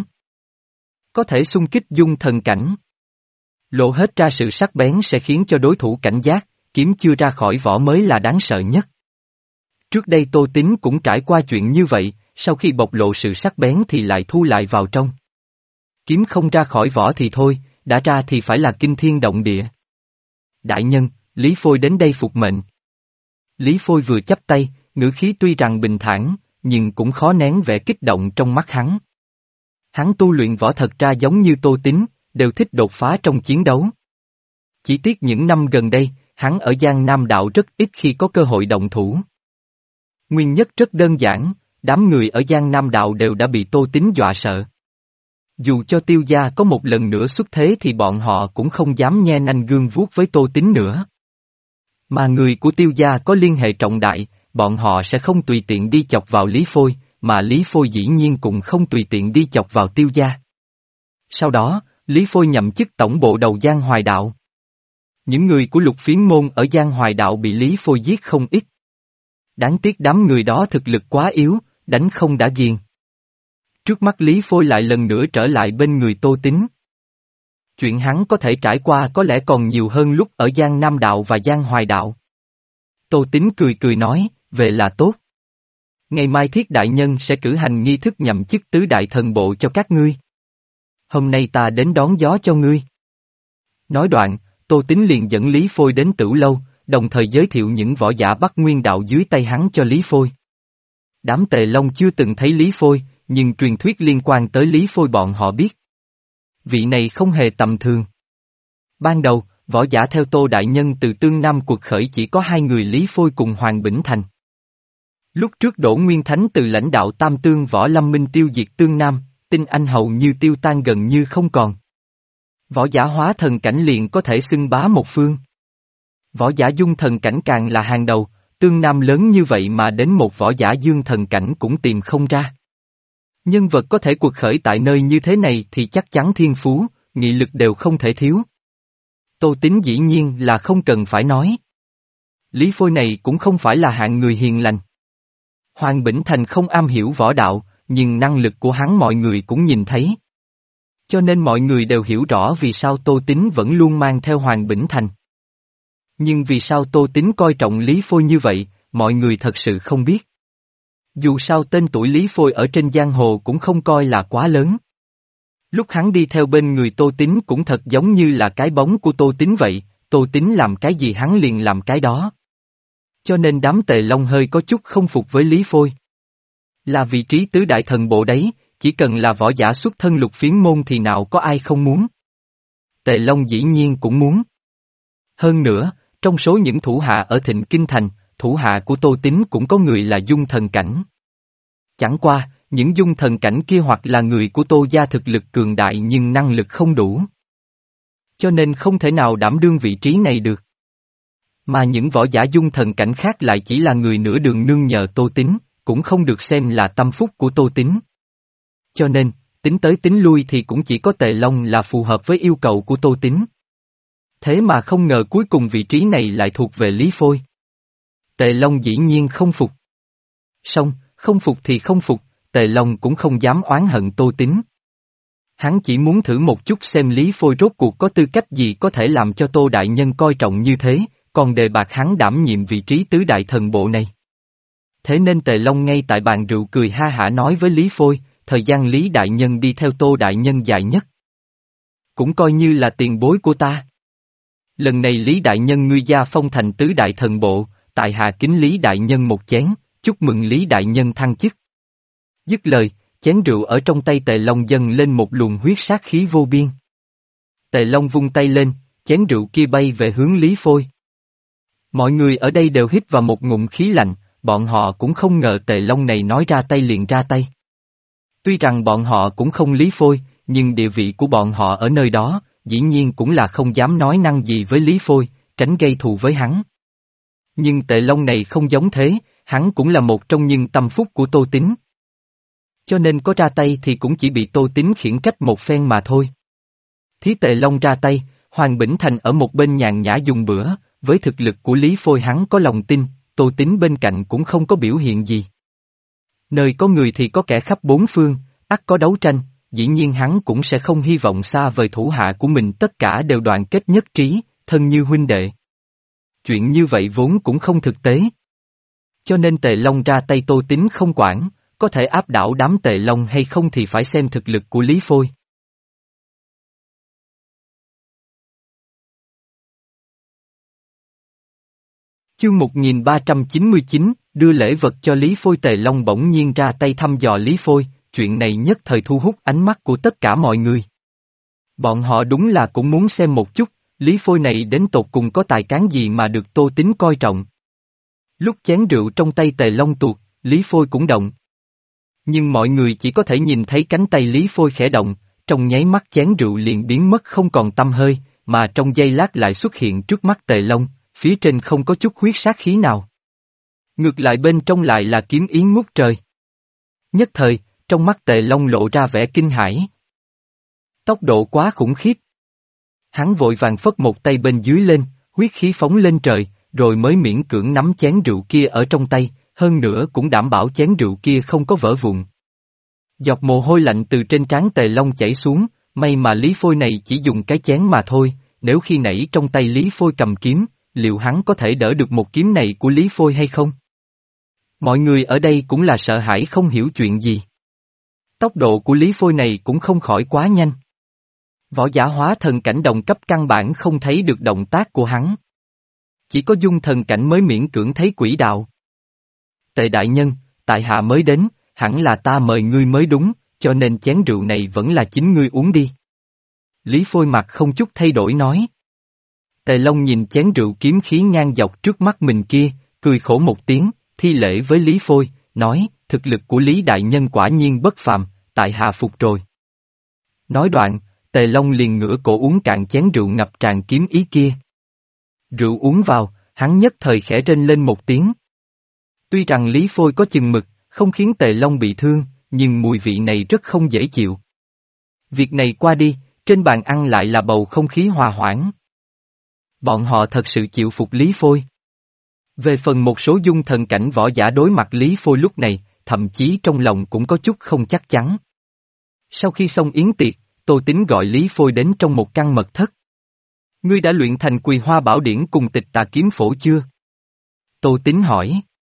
Có thể xung kích dung thần cảnh. Lộ hết ra sự sắc bén sẽ khiến cho đối thủ cảnh giác, kiếm chưa ra khỏi vỏ mới là đáng sợ nhất. Trước đây Tô Tín cũng trải qua chuyện như vậy, sau khi bộc lộ sự sắc bén thì lại thu lại vào trong. Kiếm không ra khỏi vỏ thì thôi, đã ra thì phải là kinh thiên động địa. Đại nhân, Lý Phôi đến đây phục mệnh. Lý Phôi vừa chắp tay, ngữ khí tuy rằng bình thản, nhưng cũng khó nén vẻ kích động trong mắt hắn. Hắn tu luyện võ thật ra giống như Tô Tín, đều thích đột phá trong chiến đấu. Chỉ tiếc những năm gần đây, hắn ở Giang Nam Đạo rất ít khi có cơ hội động thủ. Nguyên nhất rất đơn giản, đám người ở Giang Nam Đạo đều đã bị Tô Tín dọa sợ. Dù cho Tiêu gia có một lần nữa xuất thế thì bọn họ cũng không dám nhe nanh gương vuốt với Tô Tín nữa. Mà người của Tiêu gia có liên hệ trọng đại, bọn họ sẽ không tùy tiện đi chọc vào Lý Phôi, mà Lý Phôi dĩ nhiên cũng không tùy tiện đi chọc vào Tiêu gia. Sau đó, Lý Phôi nhậm chức tổng bộ đầu Giang Hoài Đạo. Những người của Lục Phiến môn ở Giang Hoài Đạo bị Lý Phôi giết không ít. Đáng tiếc đám người đó thực lực quá yếu, đánh không đã ghiền. Trước mắt Lý Phôi lại lần nữa trở lại bên người Tô Tín. Chuyện hắn có thể trải qua có lẽ còn nhiều hơn lúc ở Giang Nam Đạo và Giang Hoài Đạo. Tô Tín cười cười nói, về là tốt. Ngày mai Thiết Đại Nhân sẽ cử hành nghi thức nhậm chức tứ đại thần bộ cho các ngươi. Hôm nay ta đến đón gió cho ngươi. Nói đoạn, Tô Tín liền dẫn Lý Phôi đến Tửu Lâu, đồng thời giới thiệu những võ giả Bắc Nguyên Đạo dưới tay hắn cho Lý Phôi. Đám Tề Long chưa từng thấy Lý Phôi, nhưng truyền thuyết liên quan tới Lý Phôi bọn họ biết. Vị này không hề tầm thường. Ban đầu, võ giả theo Tô Đại Nhân từ Tương Nam cuộc khởi chỉ có hai người Lý Phôi cùng Hoàng Bỉnh Thành. Lúc trước Đỗ Nguyên Thánh từ lãnh đạo Tam Tương Võ Lâm Minh tiêu diệt Tương Nam, tinh anh hầu như tiêu tan gần như không còn. Võ giả hóa thần cảnh liền có thể xưng bá một phương. Võ giả dung thần cảnh càng là hàng đầu, Tương Nam lớn như vậy mà đến một võ giả dương thần cảnh cũng tìm không ra. Nhân vật có thể cuộc khởi tại nơi như thế này thì chắc chắn thiên phú, nghị lực đều không thể thiếu. Tô Tín dĩ nhiên là không cần phải nói. Lý Phôi này cũng không phải là hạng người hiền lành. Hoàng Bỉnh Thành không am hiểu võ đạo, nhưng năng lực của hắn mọi người cũng nhìn thấy. Cho nên mọi người đều hiểu rõ vì sao Tô Tín vẫn luôn mang theo Hoàng Bỉnh Thành. Nhưng vì sao Tô Tín coi trọng Lý Phôi như vậy, mọi người thật sự không biết. Dù sao tên tuổi Lý Phôi ở trên giang hồ cũng không coi là quá lớn. Lúc hắn đi theo bên người Tô Tín cũng thật giống như là cái bóng của Tô Tín vậy, Tô Tín làm cái gì hắn liền làm cái đó. Cho nên đám Tề Long hơi có chút không phục với Lý Phôi. Là vị trí tứ đại thần bộ đấy, chỉ cần là võ giả xuất thân lục phiến môn thì nào có ai không muốn. Tề Long dĩ nhiên cũng muốn. Hơn nữa, trong số những thủ hạ ở Thịnh Kinh Thành, thủ hạ của Tô Tín cũng có người là dung thần cảnh. Chẳng qua, những dung thần cảnh kia hoặc là người của Tô gia thực lực cường đại nhưng năng lực không đủ. Cho nên không thể nào đảm đương vị trí này được. Mà những võ giả dung thần cảnh khác lại chỉ là người nửa đường nương nhờ Tô Tín, cũng không được xem là tâm phúc của Tô Tín. Cho nên, tính tới tính lui thì cũng chỉ có Tề Long là phù hợp với yêu cầu của Tô Tín. Thế mà không ngờ cuối cùng vị trí này lại thuộc về Lý Phôi. Tề Long dĩ nhiên không phục. Song, không phục thì không phục, Tề Long cũng không dám oán hận Tô Tín. Hắn chỉ muốn thử một chút xem Lý Phôi rốt cuộc có tư cách gì có thể làm cho Tô Đại Nhân coi trọng như thế, còn đề bạt hắn đảm nhiệm vị trí tứ đại thần bộ này. Thế nên Tề Long ngay tại bàn rượu cười ha hả nói với Lý Phôi, thời gian Lý Đại Nhân đi theo Tô Đại Nhân dài nhất. Cũng coi như là tiền bối của ta. Lần này Lý Đại Nhân ngươi gia phong thành tứ đại thần bộ, tại hạ kính Lý Đại Nhân một chén, chúc mừng Lý Đại Nhân thăng chức. Dứt lời, chén rượu ở trong tay Tề Long dâng lên một luồng huyết sát khí vô biên. Tề Long vung tay lên, chén rượu kia bay về hướng Lý Phôi. Mọi người ở đây đều hít vào một ngụm khí lạnh, bọn họ cũng không ngờ Tề Long này nói ra tay liền ra tay. Tuy rằng bọn họ cũng không Lý Phôi, nhưng địa vị của bọn họ ở nơi đó, dĩ nhiên cũng là không dám nói năng gì với Lý Phôi, tránh gây thù với hắn. Nhưng Tề Long này không giống thế, hắn cũng là một trong những tâm phúc của Tô Tín. Cho nên có ra tay thì cũng chỉ bị Tô Tín khiển trách một phen mà thôi. Thí Tề Long ra tay, Hoàng Bỉnh Thành ở một bên nhàn nhã dùng bữa, với thực lực của Lý Phôi hắn có lòng tin, Tô Tín bên cạnh cũng không có biểu hiện gì. Nơi có người thì có kẻ khắp bốn phương, ắt có đấu tranh, dĩ nhiên hắn cũng sẽ không hy vọng xa vời thủ hạ của mình tất cả đều đoàn kết nhất trí, thân như huynh đệ. Chuyện như vậy vốn cũng không thực tế. Cho nên Tề Long ra tay Tô Tín không quản, có thể áp đảo đám Tề Long hay không thì phải xem thực lực của Lý Phôi. Chương một nghìn ba trăm chín mươi chín, đưa lễ vật cho Lý Phôi. Tề Long bỗng nhiên ra tay thăm dò Lý Phôi, chuyện này nhất thời thu hút ánh mắt của tất cả mọi người. Bọn họ đúng là cũng muốn xem một chút, Lý Phôi này đến tột cùng có tài cán gì mà được Tô Tín coi trọng. Lúc chén rượu trong tay Tề Long tuột, Lý Phôi cũng động. Nhưng mọi người chỉ có thể nhìn thấy cánh tay Lý Phôi khẽ động, trong nháy mắt chén rượu liền biến mất không còn tăm hơi, mà trong giây lát lại xuất hiện trước mắt Tề Long, phía trên không có chút huyết sát khí nào. Ngược lại bên trong lại là kiếm ý ngút trời. Nhất thời, trong mắt Tề Long lộ ra vẻ kinh hãi. Tốc độ quá khủng khiếp. Hắn vội vàng phất một tay bên dưới lên, huyết khí phóng lên trời, rồi mới miễn cưỡng nắm chén rượu kia ở trong tay, hơn nữa cũng đảm bảo chén rượu kia không có vỡ vụn. Giọt mồ hôi lạnh từ trên trán Tề Long chảy xuống, may mà Lý Phôi này chỉ dùng cái chén mà thôi, nếu khi nãy trong tay Lý Phôi cầm kiếm, liệu hắn có thể đỡ được một kiếm này của Lý Phôi hay không? Mọi người ở đây cũng là sợ hãi không hiểu chuyện gì. Tốc độ của Lý Phôi này cũng không khỏi quá nhanh. Võ giả hóa thần cảnh đồng cấp căn bản không thấy được động tác của hắn. Chỉ có dung thần cảnh mới miễn cưỡng thấy quỹ đạo. Tề đại nhân, tại hạ mới đến, hẳn là ta mời ngươi mới đúng, cho nên chén rượu này vẫn là chính ngươi uống đi. Lý Phôi mặt không chút thay đổi nói. Tề Long nhìn chén rượu kiếm khí ngang dọc trước mắt mình kia, cười khổ một tiếng, thi lễ với Lý Phôi, nói, thực lực của Lý Đại Nhân quả nhiên bất phàm, tại hạ phục rồi. Nói đoạn, Tề Long liền ngửa cổ uống cạn chén rượu ngập tràn kiếm ý kia. Rượu uống vào, hắn nhất thời khẽ rên lên một tiếng. Tuy rằng Lý Phôi có chừng mực, không khiến Tề Long bị thương, nhưng mùi vị này rất không dễ chịu. Việc này qua đi, trên bàn ăn lại là bầu không khí hòa hoãn. Bọn họ thật sự chịu phục Lý Phôi. Về phần một số dung thần cảnh võ giả đối mặt Lý Phôi lúc này, thậm chí trong lòng cũng có chút không chắc chắn. Sau khi xong yến tiệc, Tô Tín gọi Lý Phôi đến trong một căn mật thất. Ngươi đã luyện thành Quỳ Hoa Bảo Điển cùng Tịch Tà Kiếm Phổ chưa? Tô Tín hỏi.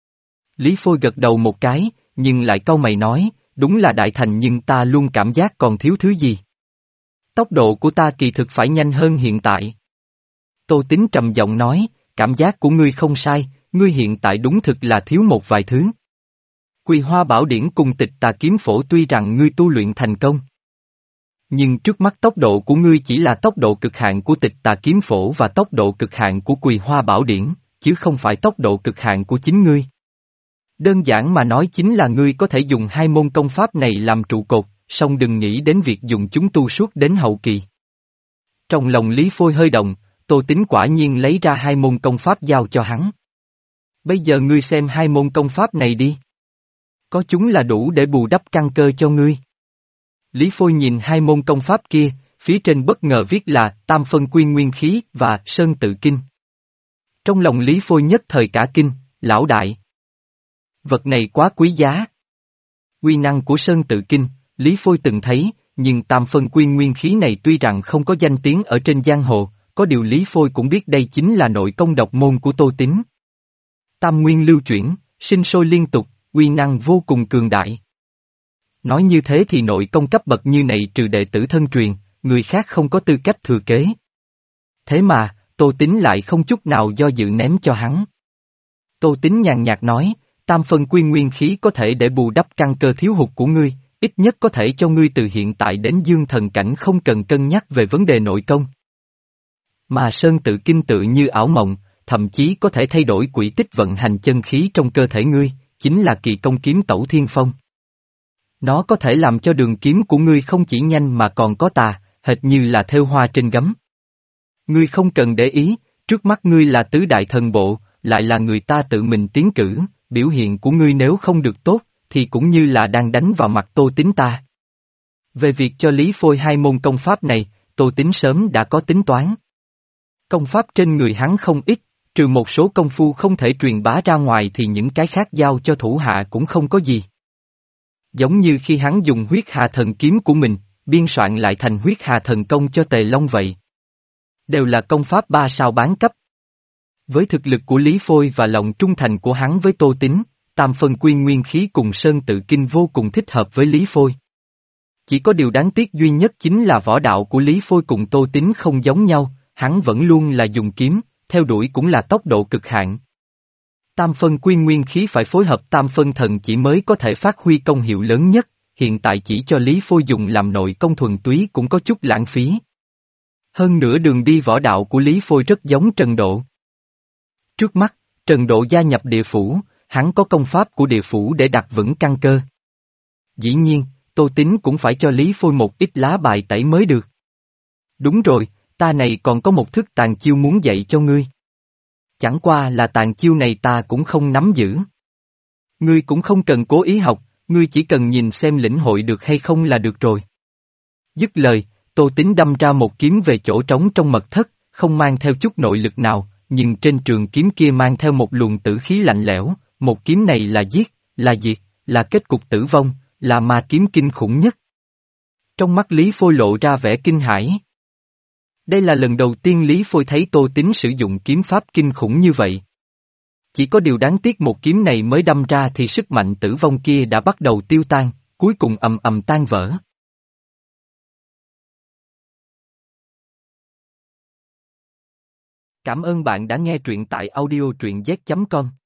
Lý Phôi gật đầu một cái, nhưng lại cau mày nói, đúng là đại thành nhưng ta luôn cảm giác còn thiếu thứ gì. Tốc độ của ta kỳ thực phải nhanh hơn hiện tại. Tô Tín trầm giọng nói, cảm giác của ngươi không sai, ngươi hiện tại đúng thực là thiếu một vài thứ. Quỳ Hoa Bảo Điển cùng Tịch Tà Kiếm Phổ tuy rằng ngươi tu luyện thành công. Nhưng trước mắt tốc độ của ngươi chỉ là tốc độ cực hạn của Tịch Tà Kiếm Phổ và tốc độ cực hạn của Quỳ Hoa Bảo Điển, chứ không phải tốc độ cực hạn của chính ngươi. Đơn giản mà nói chính là ngươi có thể dùng hai môn công pháp này làm trụ cột, song đừng nghĩ đến việc dùng chúng tu suốt đến hậu kỳ. Trong lòng Lý Phôi hơi động, Tô Tín quả nhiên lấy ra hai môn công pháp giao cho hắn. Bây giờ ngươi xem hai môn công pháp này đi. Có chúng là đủ để bù đắp căn cơ cho ngươi. Lý Phôi nhìn hai môn công pháp kia, phía trên bất ngờ viết là Tam Phân Quy Nguyên Khí và Sơn Tự Kinh. Trong lòng Lý Phôi nhất thời cả kinh, lão đại. Vật này quá quý giá. Uy năng của Sơn Tự Kinh, Lý Phôi từng thấy, nhưng Tam Phân Quy Nguyên Khí này tuy rằng không có danh tiếng ở trên giang hồ, có điều Lý Phôi cũng biết đây chính là nội công độc môn của Tô Tín. Tam Nguyên lưu chuyển, sinh sôi liên tục, uy năng vô cùng cường đại. Nói như thế thì nội công cấp bậc như này trừ đệ tử thân truyền, người khác không có tư cách thừa kế. Thế mà, Tô Tín lại không chút nào do dự ném cho hắn. Tô Tín nhàn nhạt nói, Tam Phân Quy Nguyên Khí có thể để bù đắp căn cơ thiếu hụt của ngươi, ít nhất có thể cho ngươi từ hiện tại đến dương thần cảnh không cần cân nhắc về vấn đề nội công. Mà Sơn Tự Kinh tự như ảo mộng, thậm chí có thể thay đổi quỹ tích vận hành chân khí trong cơ thể ngươi, chính là kỳ công kiếm Tẩu Thiên Phong. Nó có thể làm cho đường kiếm của ngươi không chỉ nhanh mà còn có tà, hệt như là thêu hoa trên gấm. Ngươi không cần để ý, trước mắt ngươi là tứ đại thần bộ, lại là người ta tự mình tiến cử, biểu hiện của ngươi nếu không được tốt, thì cũng như là đang đánh vào mặt Tô Tín ta. Về việc cho Lý Phôi hai môn công pháp này, Tô Tín sớm đã có tính toán. Công pháp trên người hắn không ít, trừ một số công phu không thể truyền bá ra ngoài thì những cái khác giao cho thủ hạ cũng không có gì. Giống như khi hắn dùng huyết hà thần kiếm của mình, biên soạn lại thành huyết hà thần công cho Tề Long vậy. Đều là công pháp ba sao bán cấp. Với thực lực của Lý Phôi và lòng trung thành của hắn với Tô Tín, Tam Phân Quy Nguyên Khí cùng Sơn Tự Kinh vô cùng thích hợp với Lý Phôi. Chỉ có điều đáng tiếc duy nhất chính là võ đạo của Lý Phôi cùng Tô Tín không giống nhau, hắn vẫn luôn là dùng kiếm, theo đuổi cũng là tốc độ cực hạn. Tam Phân Quy Nguyên Khí phải phối hợp Tam Phân Thần chỉ mới có thể phát huy công hiệu lớn nhất, hiện tại chỉ cho Lý Phôi dùng làm nội công thuần túy cũng có chút lãng phí. Hơn nữa đường đi võ đạo của Lý Phôi rất giống Trần Độ. Trước mắt, Trần Độ gia nhập địa phủ, hắn có công pháp của địa phủ để đặt vững căn cơ. Dĩ nhiên, Tô Tín cũng phải cho Lý Phôi một ít lá bài tẩy mới được. Đúng rồi, ta này còn có một thức tàn chiêu muốn dạy cho ngươi. Chẳng qua là tàn chiêu này ta cũng không nắm giữ. Ngươi cũng không cần cố ý học, ngươi chỉ cần nhìn xem lĩnh hội được hay không là được rồi. Dứt lời, Tô Tín đâm ra một kiếm về chỗ trống trong mật thất, không mang theo chút nội lực nào, nhưng trên trường kiếm kia mang theo một luồng tử khí lạnh lẽo, một kiếm này là giết, là diệt, là kết cục tử vong, là ma kiếm kinh khủng nhất. Trong mắt Lý Phôi lộ ra vẻ kinh hãi. Đây là lần đầu tiên Lý Phôi thấy Tô Tín sử dụng kiếm pháp kinh khủng như vậy. Chỉ có điều đáng tiếc một kiếm này mới đâm ra thì sức mạnh tử vong kia đã bắt đầu tiêu tan, cuối cùng ầm ầm tan vỡ. Cảm ơn bạn đã nghe truyện tại audio truyện z chấm com.